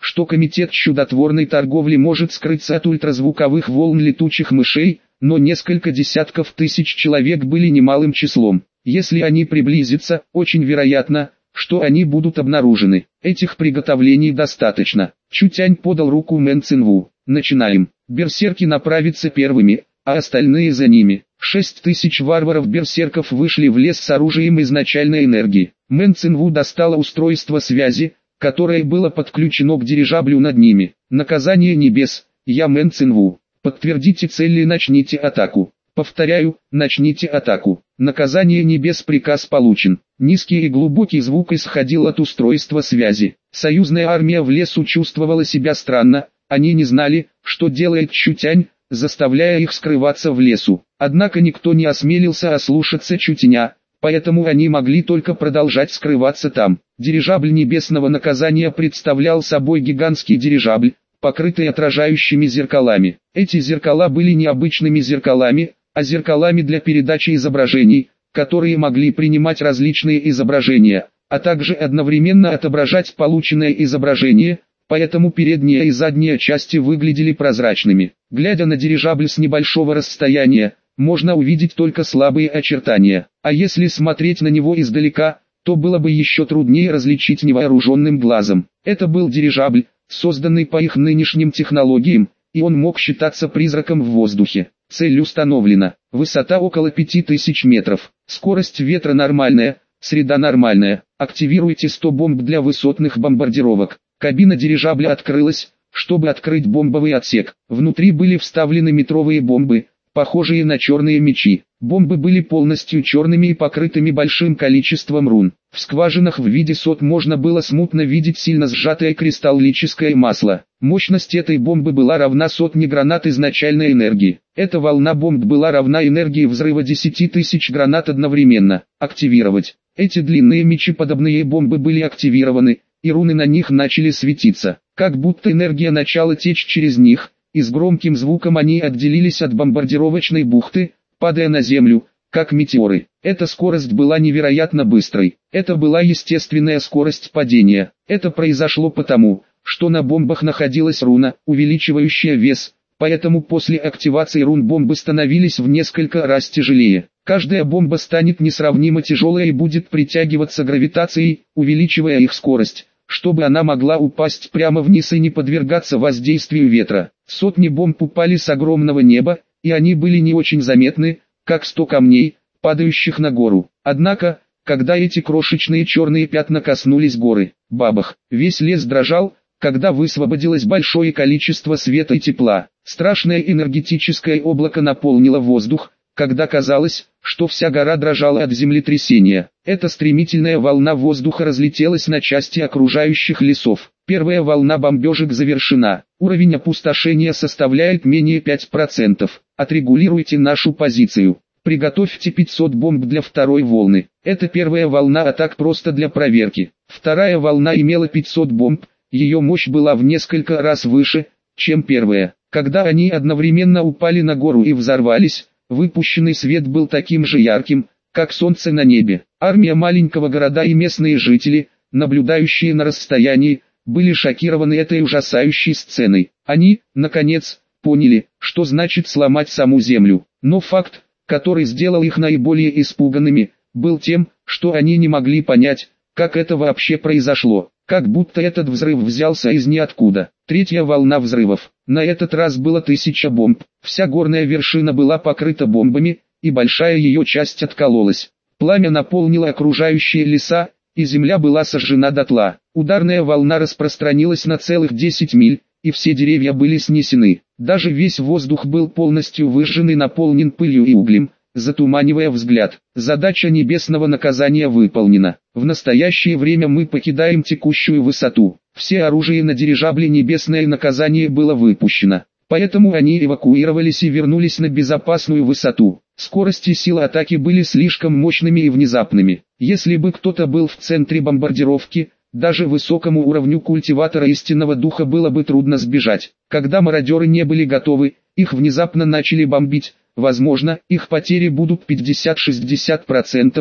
что комитет чудотворной торговли может скрыться от ультразвуковых волн летучих мышей, но несколько десятков тысяч человек были немалым числом. Если они приблизятся, очень вероятно, что они будут обнаружены. Этих приготовлений достаточно. Чутянь подал руку Мэн Цинву. Начинаем. Берсерки направятся первыми, а остальные за ними. 6000 варваров-берсерков вышли в лес с оружием изначальной энергии. Мэн Цинву достала устройство связи, которое было подключено к дирижаблю над ними. Наказание небес. Я Мэн Цинву. Подтвердите цель и начните атаку. Повторяю, начните атаку. Наказание небес, приказ получен. Низкий и глубокий звук исходил от устройства связи. Союзная армия в лесу чувствовала себя странно, они не знали, что делает Чутянь, заставляя их скрываться в лесу. Однако никто не осмелился ослушаться Чутяня, поэтому они могли только продолжать скрываться там. Дирижабль небесного наказания представлял собой гигантский дирижабль, покрытый отражающими зеркалами. Эти зеркала были не обычными зеркалами, а зеркалами для передачи изображений, которые могли принимать различные изображения, а также одновременно отображать полученное изображение, поэтому передняя и задняя части выглядели прозрачными. Глядя на дирижабль с небольшого расстояния, можно увидеть только слабые очертания, а если смотреть на него издалека, то было бы еще труднее различить невооруженным глазом. Это был дирижабль, созданный по их нынешним технологиям, и он мог считаться призраком в воздухе. Цель установлена. Высота около 5000 метров. Скорость ветра нормальная, среда нормальная. Активируйте 100 бомб для высотных бомбардировок. Кабина дирижабля открылась, чтобы открыть бомбовый отсек. Внутри были вставлены метровые бомбы, похожие на черные мечи. Бомбы были полностью черными и покрытыми большим количеством рун. В скважинах в виде сот можно было смутно видеть сильно сжатое кристаллическое масло. Мощность этой бомбы была равна 100 гранат изначальной энергии. Эта волна бомб была равна энергии взрыва 10 тысяч гранат одновременно. Активировать. Эти длинные мечеподобные бомбы были активированы, и руны на них начали светиться, как будто энергия начала течь через них, и с громким звуком они отделились от бомбардировочной бухты, падая на землю, как метеоры. Эта скорость была невероятно быстрой. Это была естественная скорость падения. Это произошло потому, что на бомбах находилась руна, увеличивающая вес, поэтому после активации рун бомбы становились в несколько раз тяжелее. Каждая бомба станет несравнимо тяжелой и будет притягиваться гравитацией, увеличивая их скорость, чтобы она могла упасть прямо вниз и не подвергаться воздействию ветра. Сотни бомб упали с огромного неба, и они были не очень заметны, как 100 камней, падающих на гору. Однако, когда эти крошечные черные пятна коснулись горы, бабах, весь лес дрожал, когда высвободилось большое количество света и тепла. Страшное энергетическое облако наполнило воздух, когда казалось, что вся гора дрожала от землетрясения. Эта стремительная волна воздуха разлетелась на части окружающих лесов. Первая волна бомбежек завершена. Уровень опустошения составляет менее 5%. Отрегулируйте нашу позицию. Приготовьте 500 бомб для второй волны. Это первая волна атак просто для проверки. Вторая волна имела 500 бомб, ее мощь была в несколько раз выше, чем первая. Когда они одновременно упали на гору и взорвались, выпущенный свет был таким же ярким, как солнце на небе. Армия маленького города и местные жители, наблюдающие на расстоянии, были шокированы этой ужасающей сценой. Они, наконец, поняли, что значит сломать саму землю. Но факт, который сделал их наиболее испуганными, был тем, что они не могли понять, как это вообще произошло. Как будто этот взрыв взялся из ниоткуда. Третья волна взрывов. На этот раз было 1000 бомб. Вся горная вершина была покрыта бомбами, и большая ее часть откололась. Пламя наполнило окружающие леса, и земля была сожжена дотла. Ударная волна распространилась на целых 10 миль, и все деревья были снесены. Даже весь воздух был полностью выжжен и наполнен пылью и углем, затуманивая взгляд. Задача небесного наказания выполнена. В настоящее время мы покидаем текущую высоту. Все оружие на дирижабле небесное наказание было выпущено. Поэтому они эвакуировались и вернулись на безопасную высоту. Скорость и сила атаки были слишком мощными и внезапными. Если бы кто-то был в центре бомбардировки, даже высокому уровню культиватора истинного духа было бы трудно сбежать. Когда мародеры не были готовы, их внезапно начали бомбить. Возможно, их потери будут 50-60%,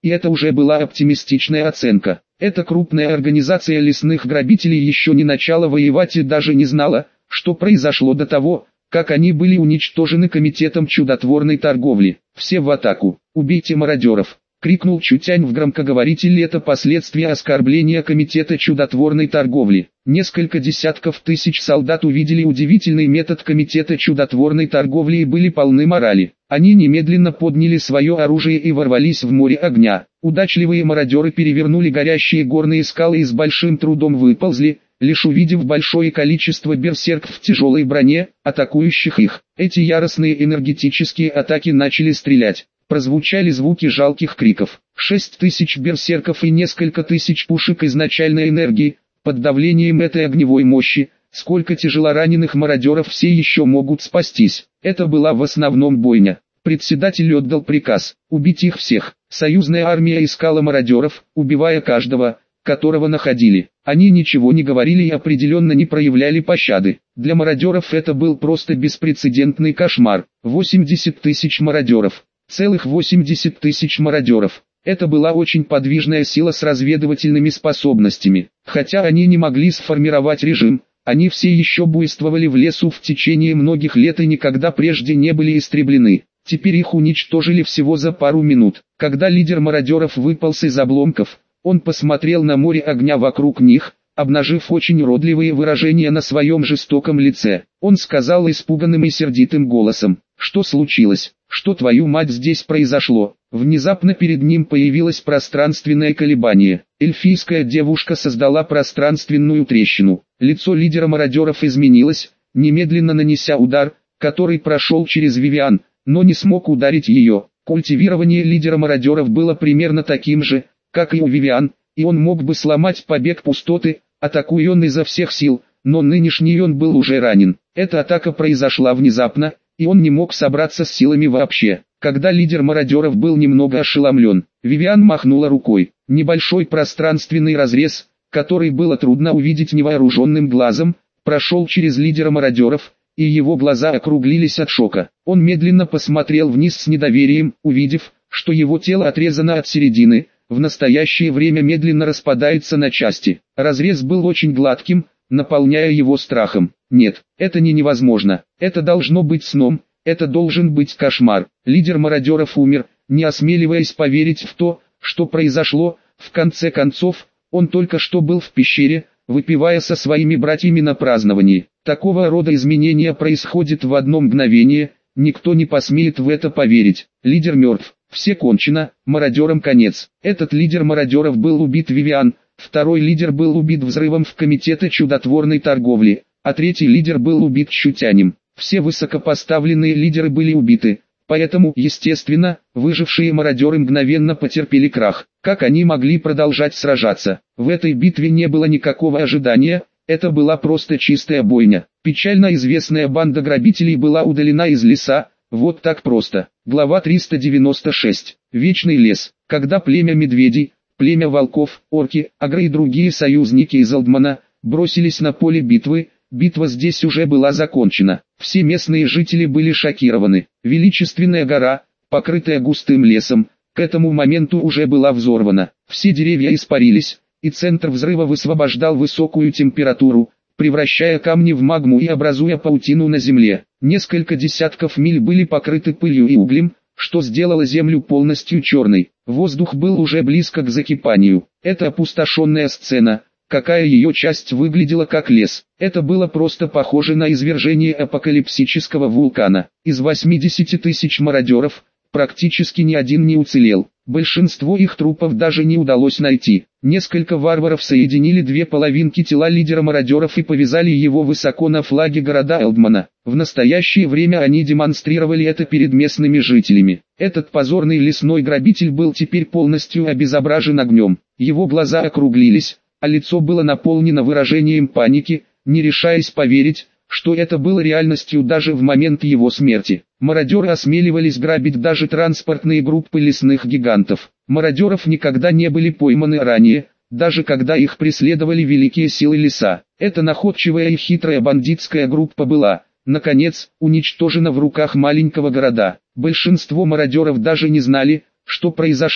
и это уже была оптимистичная оценка. Эта крупная организация лесных грабителей еще не начала воевать и даже не знала, что произошло до того, как они были уничтожены комитетом чудотворной торговли. «Все в атаку! Убейте мародеров!» — крикнул Чутянь в громкоговоритель. Это последствия оскорбления комитета чудотворной торговли. Несколько десятков тысяч солдат увидели удивительный метод комитета чудотворной торговли и были полны морали. Они немедленно подняли свое оружие и ворвались в море огня. Удачливые мародеры перевернули горящие горные скалы и с большим трудом выползли, лишь увидев большое количество берсерков в тяжелой броне, атакующих их. Эти яростные энергетические атаки начали стрелять. Прозвучали звуки жалких криков. 6000 берсерков и несколько тысяч пушек изначальной энергии. Под давлением этой огневой мощи, сколько тяжелораненых мародеров все еще могут спастись. Это была в основном бойня. Председатель отдал приказ убить их всех. Союзная армия искала мародеров, убивая каждого, которого находили. Они ничего не говорили и определенно не проявляли пощады. Для мародеров это был просто беспрецедентный кошмар. 80 тысяч мародеров. Целых 80 тысяч мародеров. Это была очень подвижная сила с разведывательными способностями. Хотя они не могли сформировать режим, они все еще буйствовали в лесу в течение многих лет и никогда прежде не были истреблены. Теперь их уничтожили всего за пару минут. Когда лидер мародеров выполз из обломков, он посмотрел на море огня вокруг них, обнажив очень уродливые выражения на своем жестоком лице. Он сказал испуганным и сердитым голосом: «Что случилось? Что, твою мать, здесь произошло?» Внезапно перед ним появилось пространственное колебание. Эльфийская девушка создала пространственную трещину. Лицо лидера мародеров изменилось, немедленно нанеся удар, который прошел через Вивиан, но не смог ударить ее. Культивирование лидера мародеров было примерно таким же, как и у Вивиан, и он мог бы сломать побег пустоты, атакуя он изо всех сил, но нынешний он был уже ранен. Эта атака произошла внезапно, и он не мог собраться с силами вообще. Когда лидер мародеров был немного ошеломлен, Вивиан махнула рукой. Небольшой пространственный разрез, который было трудно увидеть невооруженным глазом, прошел через лидера мародеров, и его глаза округлились от шока. Он медленно посмотрел вниз с недоверием, увидев, что его тело отрезано от середины, в настоящее время медленно распадается на части. Разрез был очень гладким, наполняя его страхом. Нет, это не невозможно, это должно быть сном, это должен быть кошмар. Лидер мародеров умер, не осмеливаясь поверить в то, что произошло. В конце концов, он только что был в пещере, выпивая со своими братьями на праздновании. Такого рода изменения происходят в одно мгновение, никто не посмеет в это поверить. Лидер мертв, все кончено, мародерам конец. Этот лидер мародеров был убит Вивиан, второй лидер был убит взрывом в комитете чудотворной торговли, а третий лидер был убит Чутянем. Все высокопоставленные лидеры были убиты, поэтому, естественно, выжившие мародеры мгновенно потерпели крах. Как они могли продолжать сражаться? В этой битве не было никакого ожидания, это была просто чистая бойня. Печально известная банда грабителей была удалена из леса, вот так просто. Глава 396. Вечный лес. Когда племя медведей, племя волков, орки, агры и другие союзники из Олдмана бросились на поле битвы, битва здесь уже была закончена. Все местные жители были шокированы. Величественная гора, покрытая густым лесом, к этому моменту уже была взорвана. Все деревья испарились, и центр взрыва высвобождал высокую температуру, превращая камни в магму и образуя паутину на земле. Несколько десятков миль были покрыты пылью и углем, что сделало землю полностью черной. Воздух был уже близко к закипанию. Это опустошенная сцена, какая ее часть выглядела как лес. Это было просто похоже на извержение апокалипсического вулкана. Из 80 тысяч мародеров, практически ни один не уцелел. Большинство их трупов даже не удалось найти. Несколько варваров соединили две половинки тела лидера мародеров и повязали его высоко на флаге города Элдмана. В настоящее время они демонстрировали это перед местными жителями. Этот позорный лесной грабитель был теперь полностью обезображен огнем. Его глаза округлились, а лицо было наполнено выражением паники, не решаясь поверить, что это было реальностью даже в момент его смерти. Мародеры осмеливались грабить даже транспортные группы лесных гигантов. Мародеров никогда не были пойманы ранее, даже когда их преследовали великие силы леса. Эта находчивая и хитрая бандитская группа была, наконец, уничтожена в руках маленького города. Большинство мародеров даже не знали, что произошло,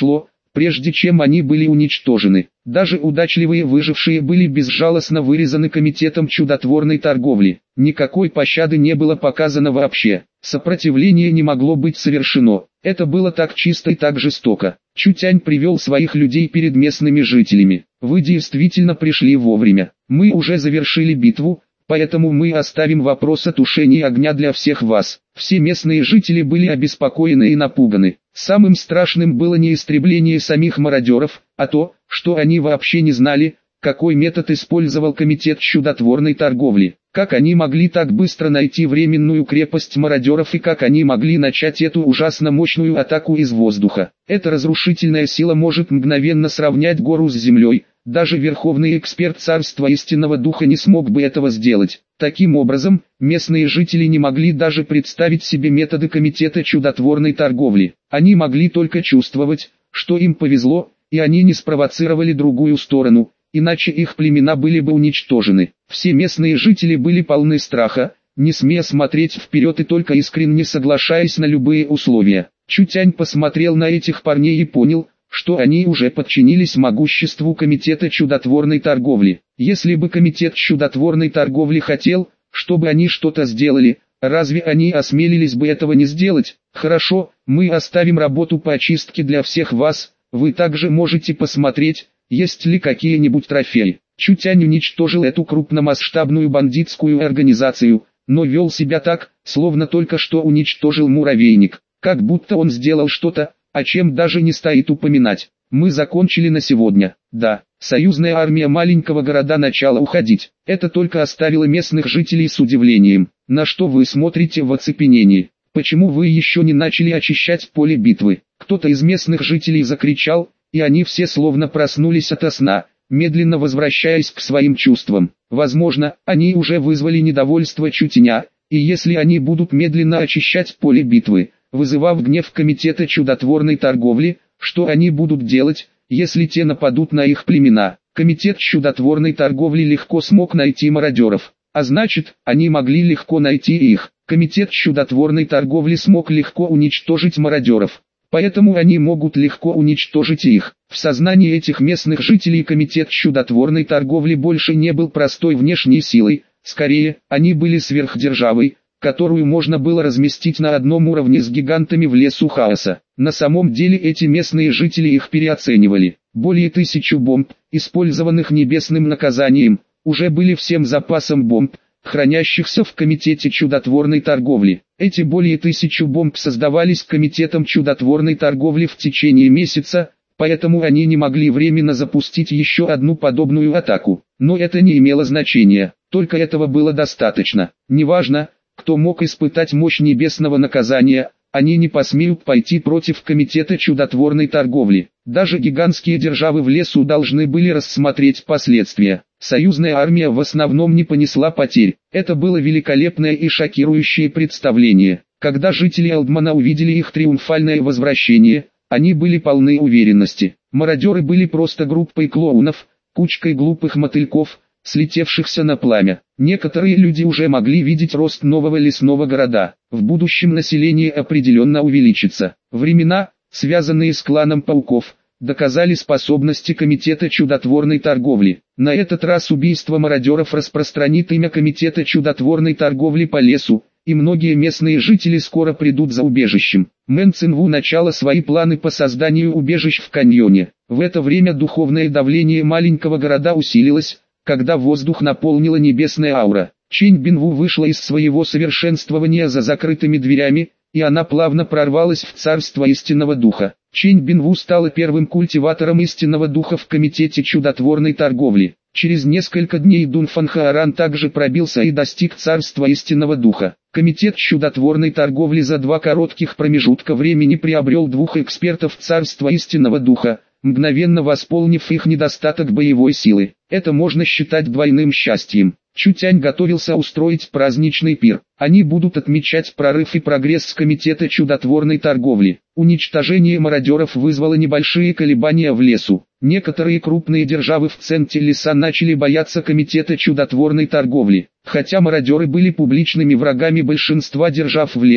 прежде чем они были уничтожены. Даже удачливые выжившие были безжалостно вырезаны комитетом чудотворной торговли. Никакой пощады не было показано вообще. Сопротивление не могло быть совершено. Это было так чисто и так жестоко. Чутянь привел своих людей перед местными жителями. Вы действительно пришли вовремя. Мы уже завершили битву, поэтому мы оставим вопрос о тушении огня для всех вас. Все местные жители были обеспокоены и напуганы. Самым страшным было не истребление самих мародеров, а то, что они вообще не знали, какой метод использовал комитет чудотворной торговли. Как они могли так быстро найти временную крепость мародеров и как они могли начать эту ужасно мощную атаку из воздуха. Эта разрушительная сила может мгновенно сравнять гору с землей. Даже верховный эксперт царства истинного духа не смог бы этого сделать. Таким образом, местные жители не могли даже представить себе методы комитета чудотворной торговли. Они могли только чувствовать, что им повезло, и они не спровоцировали другую сторону, иначе их племена были бы уничтожены. Все местные жители были полны страха, не смея смотреть вперед и только искренне соглашаясь на любые условия. Чутянь посмотрел на этих парней и понял, что они уже подчинились могуществу комитета чудотворной торговли. Если бы комитет чудотворной торговли хотел, чтобы они что-то сделали, разве они осмелились бы этого не сделать? Хорошо, мы оставим работу по очистке для всех вас, вы также можете посмотреть, есть ли какие-нибудь трофеи. Чутянь уничтожил эту крупномасштабную бандитскую организацию, но вел себя так, словно только что уничтожил муравейник, как будто он сделал что-то, о чем даже не стоит упоминать. Мы закончили на сегодня. Да, союзная армия маленького города начала уходить. Это только оставило местных жителей с удивлением. На что вы смотрите в оцепенении? Почему вы еще не начали очищать поле битвы? Кто-то из местных жителей закричал, и они все словно проснулись ото сна, медленно возвращаясь к своим чувствам. Возможно, они уже вызвали недовольство Чутяня, и если они будут медленно очищать поле битвы, вызывав гнев комитета чудотворной торговли, что они будут делать, если те нападут на их племена? Комитет чудотворной торговли легко смог найти мародеров, а значит, они могли легко найти их. Комитет чудотворной торговли смог легко уничтожить мародеров, поэтому они могут легко уничтожить их. В сознании этих местных жителей комитет чудотворной торговли больше не был простой внешней силой, скорее, они были сверхдержавой, которую можно было разместить на одном уровне с гигантами в лесу хаоса. На самом деле эти местные жители их переоценивали. Более 1000 бомб, использованных небесным наказанием, уже были всем запасом бомб, хранящихся в комитете чудотворной торговли. Эти более 1000 бомб создавались комитетом чудотворной торговли в течение месяца, поэтому они не могли временно запустить еще одну подобную атаку. Но это не имело значения, только этого было достаточно. Неважно, кто мог испытать мощь небесного наказания, они не посмеют пойти против комитета чудотворной торговли. Даже гигантские державы в лесу должны были рассмотреть последствия. Союзная армия в основном не понесла потерь. Это было великолепное и шокирующее представление. Когда жители Элдмана увидели их триумфальное возвращение, они были полны уверенности. Мародеры были просто группой клоунов, кучкой глупых мотыльков, слетевшихся на пламя. Некоторые люди уже могли видеть рост нового лесного города. В будущем население определенно увеличится. Времена, связанные с кланом пауков, доказали способности комитета чудотворной торговли. На этот раз убийство мародеров распространит имя комитета чудотворной торговли по лесу, и многие местные жители скоро придут за убежищем. Мэн Цинву начала свои планы по созданию убежищ в каньоне. В это время духовное давление маленького города усилилось, когда воздух наполнила небесная аура. Чэнь Бинву вышла из своего совершенствования за закрытыми дверями, и она плавно прорвалась в царство истинного духа. Чэнь Бинву стала первым культиватором истинного духа в комитете чудотворной торговли. Через несколько дней Дун Фанхааран также пробился и достиг царства истинного духа. Комитет чудотворной торговли за 2 коротких промежутка времени приобрел 2 экспертов царства истинного духа, мгновенно восполнив их недостаток боевой силы. Это можно считать двойным счастьем. Чутянь готовился устроить праздничный пир. Они будут отмечать прорыв и прогресс комитета чудотворной торговли. Уничтожение мародеров вызвало небольшие колебания в лесу. Некоторые крупные державы в центре леса начали бояться комитета чудотворной торговли. Хотя мародеры были публичными врагами большинства держав в лесу,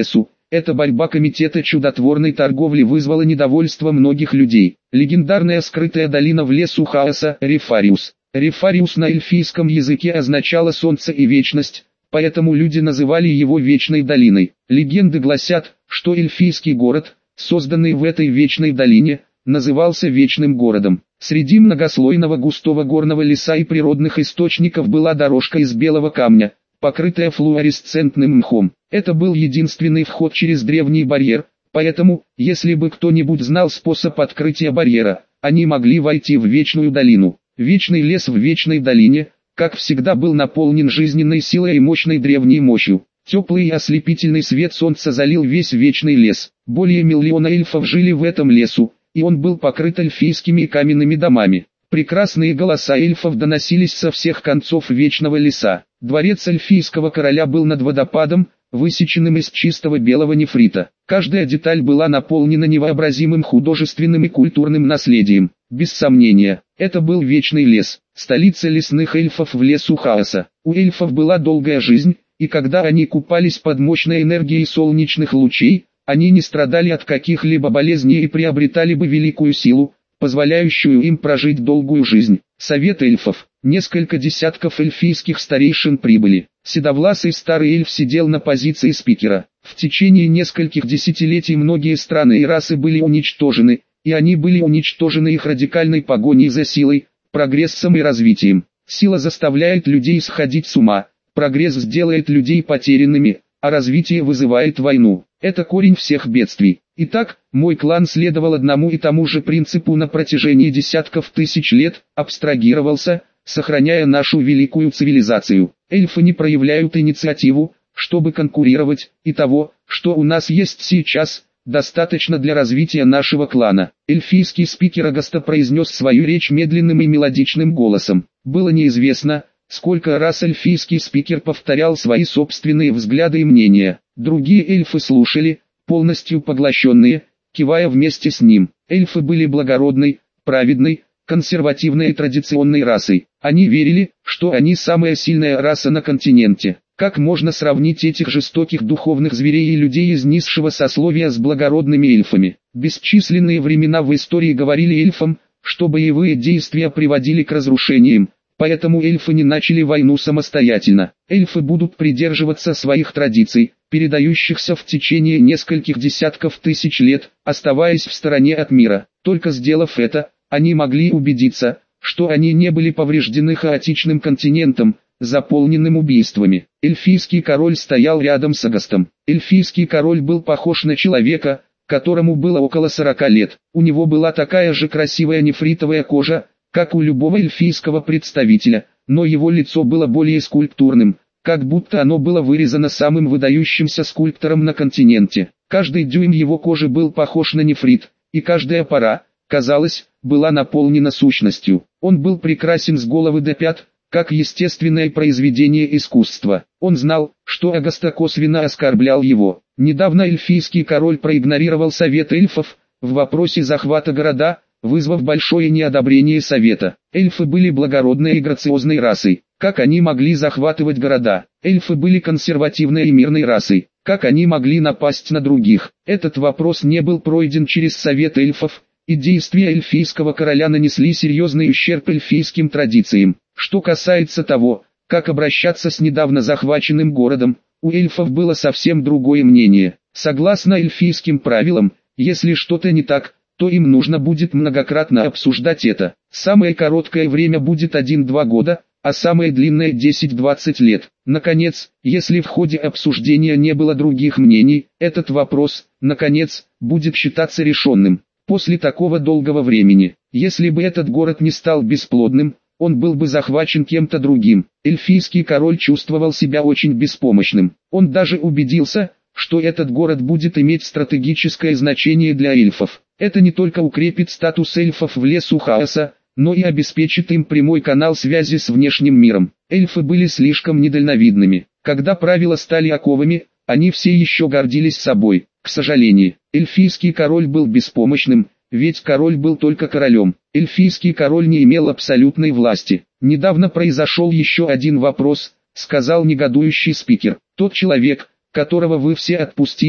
Эта борьба комитета чудотворной торговли вызвала недовольство многих людей. Легендарная скрытая долина в лесу хаоса Рефариус. Рефариус на эльфийском языке означало солнце и вечность, поэтому люди называли его Вечной долиной. Легенды гласят, что эльфийский город, созданный в этой Вечной долине, назывался Вечным городом. Среди многослойного густого горного леса и природных источников была дорожка из белого камня, покрытая флуоресцентным мхом. Это был единственный вход через древний барьер, поэтому, если бы кто-нибудь знал способ открытия барьера, они могли войти в Вечную долину. Вечный лес в Вечной долине, как всегда, был наполнен жизненной силой и мощной древней мощью. Теплый и ослепительный свет солнца залил весь Вечный лес. Более миллиона эльфов жили в этом лесу, и он был покрыт эльфийскими каменными домами. Прекрасные голоса эльфов доносились со всех концов Вечного леса. Дворец эльфийского короля был над водопадом, высеченным из чистого белого нефрита. Каждая деталь была наполнена невообразимым художественным и культурным наследием. Без сомнения, это был Вечный лес, столица лесных эльфов в лесу хаоса. У эльфов была долгая жизнь, и когда они купались под мощной энергией солнечных лучей, они не страдали от каких-либо болезней и приобретали бы великую силу, позволяющую им прожить долгую жизнь. Совет эльфов. Несколько десятков эльфийских старейшин прибыли. Седовласый старый эльф сидел на позиции спикера. В течение нескольких десятилетий многие страны и расы были уничтожены, и они были уничтожены их радикальной погоней за силой, прогрессом и развитием. Сила заставляет людей сходить с ума, прогресс сделает людей потерянными, а развитие вызывает войну. Это корень всех бедствий. Итак, мой клан следовал одному и тому же принципу на протяжении десятков тысяч лет, абстрагировался, сохраняя нашу великую цивилизацию. Эльфы не проявляют инициативу, чтобы конкурировать, и того, что у нас есть сейчас, достаточно для развития нашего клана. Эльфийский спикер Агаста произнес свою речь медленным и мелодичным голосом. Было неизвестно, сколько раз эльфийский спикер повторял свои собственные взгляды и мнения. Другие эльфы слушали, полностью поглощенные, кивая вместе с ним. Эльфы были благородной, праведной, консервативной и традиционной расой. Они верили, что они самая сильная раса на континенте. Как можно сравнить этих жестоких духовных зверей и людей из низшего сословия с благородными эльфами? Бесчисленные времена в истории говорили эльфам, что боевые действия приводили к разрушениям, поэтому эльфы не начали войну самостоятельно. Эльфы будут придерживаться своих традиций, передающихся в течение нескольких десятков тысяч лет, оставаясь в стороне от мира. Только сделав это, они могли убедиться, что они не были повреждены хаотичным континентом, заполненным убийствами. Эльфийский король стоял рядом с Агастом. Эльфийский король был похож на человека, которому было около 40 лет. У него была такая же красивая нефритовая кожа, как у любого эльфийского представителя, но его лицо было более скульптурным, как будто оно было вырезано самым выдающимся скульптором на континенте. Каждый дюйм его кожи был похож на нефрит, и каждая пора, казалось, была наполнена сущностью. Он был прекрасен с головы до пят, как естественное произведение искусства. Он знал, что Агаста косвенно оскорблял его. Недавно эльфийский король проигнорировал совет эльфов в вопросе захвата города, вызвав большое неодобрение совета. Эльфы были благородной и грациозной расой. Как они могли захватывать города? Эльфы были консервативной и мирной расой. Как они могли напасть на других? Этот вопрос не был пройден через совет эльфов, и действия эльфийского короля нанесли серьезный ущерб эльфийским традициям. Что касается того, как обращаться с недавно захваченным городом, у эльфов было совсем другое мнение. Согласно эльфийским правилам, если что-то не так, то им нужно будет многократно обсуждать это. Самое короткое время будет 1-2 года, а самое длинное 10-20 лет. Наконец, если в ходе обсуждения не было других мнений, этот вопрос, наконец, будет считаться решенным. После такого долгого времени, если бы этот город не стал бесплодным, он был бы захвачен кем-то другим. Эльфийский король чувствовал себя очень беспомощным. Он даже убедился, что этот город будет иметь стратегическое значение для эльфов. Это не только укрепит статус эльфов в лесу хаоса, но и обеспечит им прямой канал связи с внешним миром. Эльфы были слишком недальновидными. Когда правила стали оковами, они все еще гордились собой. К сожалению, эльфийский король был беспомощным, ведь король был только королем. Эльфийский король не имел абсолютной власти. Недавно произошел еще один вопрос, сказал негодующий спикер. Тот человек, которого вы все отпустили,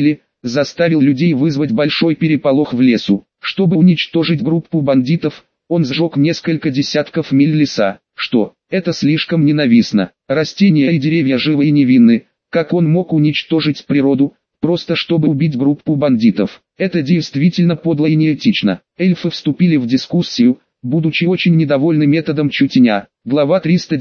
заставил людей вызвать большой переполох в лесу. Чтобы уничтожить группу бандитов, он сжег несколько десятков миль леса. Что? Это слишком ненавистно. Растения и деревья живы и невинны. Как он мог уничтожить природу, просто чтобы убить группу бандитов? Это действительно подло и неэтично. Эльфы вступили в дискуссию, будучи очень недовольны методом Чутеня. Глава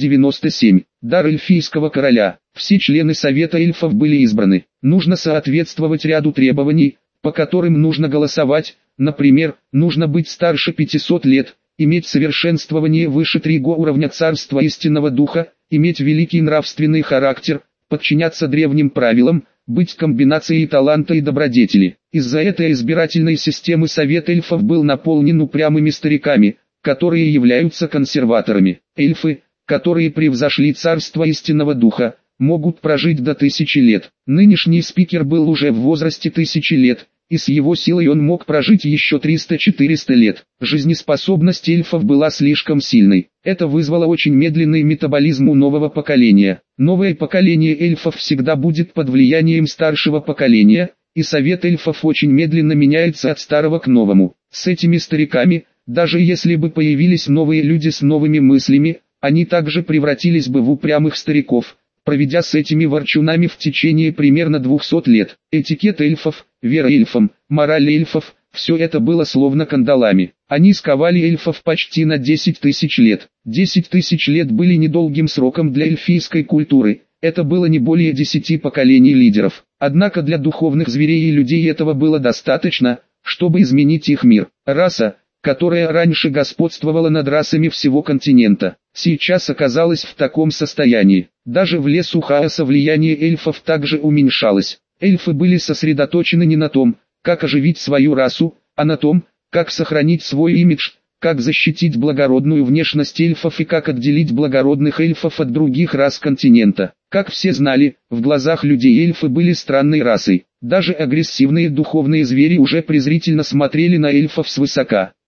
397. Дар эльфийского короля. Все члены Совета эльфов были избраны. Нужно соответствовать ряду требований, по которым нужно голосовать. Например, нужно быть старше 500 лет, иметь совершенствование выше 3 уровня Царства Истинного Духа, иметь великий нравственный характер, подчиняться древним правилам, быть комбинацией таланта и добродетели. Из-за этой избирательной системы Совет эльфов был наполнен упрямыми стариками, которые являются консерваторами. Эльфы, которые превзошли Царство Истинного Духа, могут прожить до 1000 лет. Нынешний спикер был уже в возрасте 1000 лет, и с его силой он мог прожить еще 300-400 лет. Жизнеспособность эльфов была слишком сильной. Это вызвало очень медленный метаболизм у нового поколения. Новое поколение эльфов всегда будет под влиянием старшего поколения, и Совет эльфов очень медленно меняется от старого к новому. С этими стариками, даже если бы появились новые люди с новыми мыслями, они также превратились бы в упрямых стариков, проведя с этими ворчунами в течение примерно 200 лет. Этикет эльфов, вера эльфам, мораль эльфов, все это было словно кандалами. Они сковали эльфов почти на 10 тысяч лет. 10 тысяч лет были недолгим сроком для эльфийской культуры, это было не более 10 поколений лидеров. Однако для духовных зверей и людей этого было достаточно, чтобы изменить их мир. Раса, которая раньше господствовала над расами всего континента, сейчас оказалась в таком состоянии. Даже в лесу хаоса влияние эльфов также уменьшалось. Эльфы были сосредоточены не на том, как оживить свою расу, а на том, как сохранить свой имидж, как защитить благородную внешность эльфов и как отделить благородных эльфов от других рас континента. Как все знали, в глазах людей эльфы были странной расой. Даже агрессивные духовные звери уже презрительно смотрели на эльфов свысока.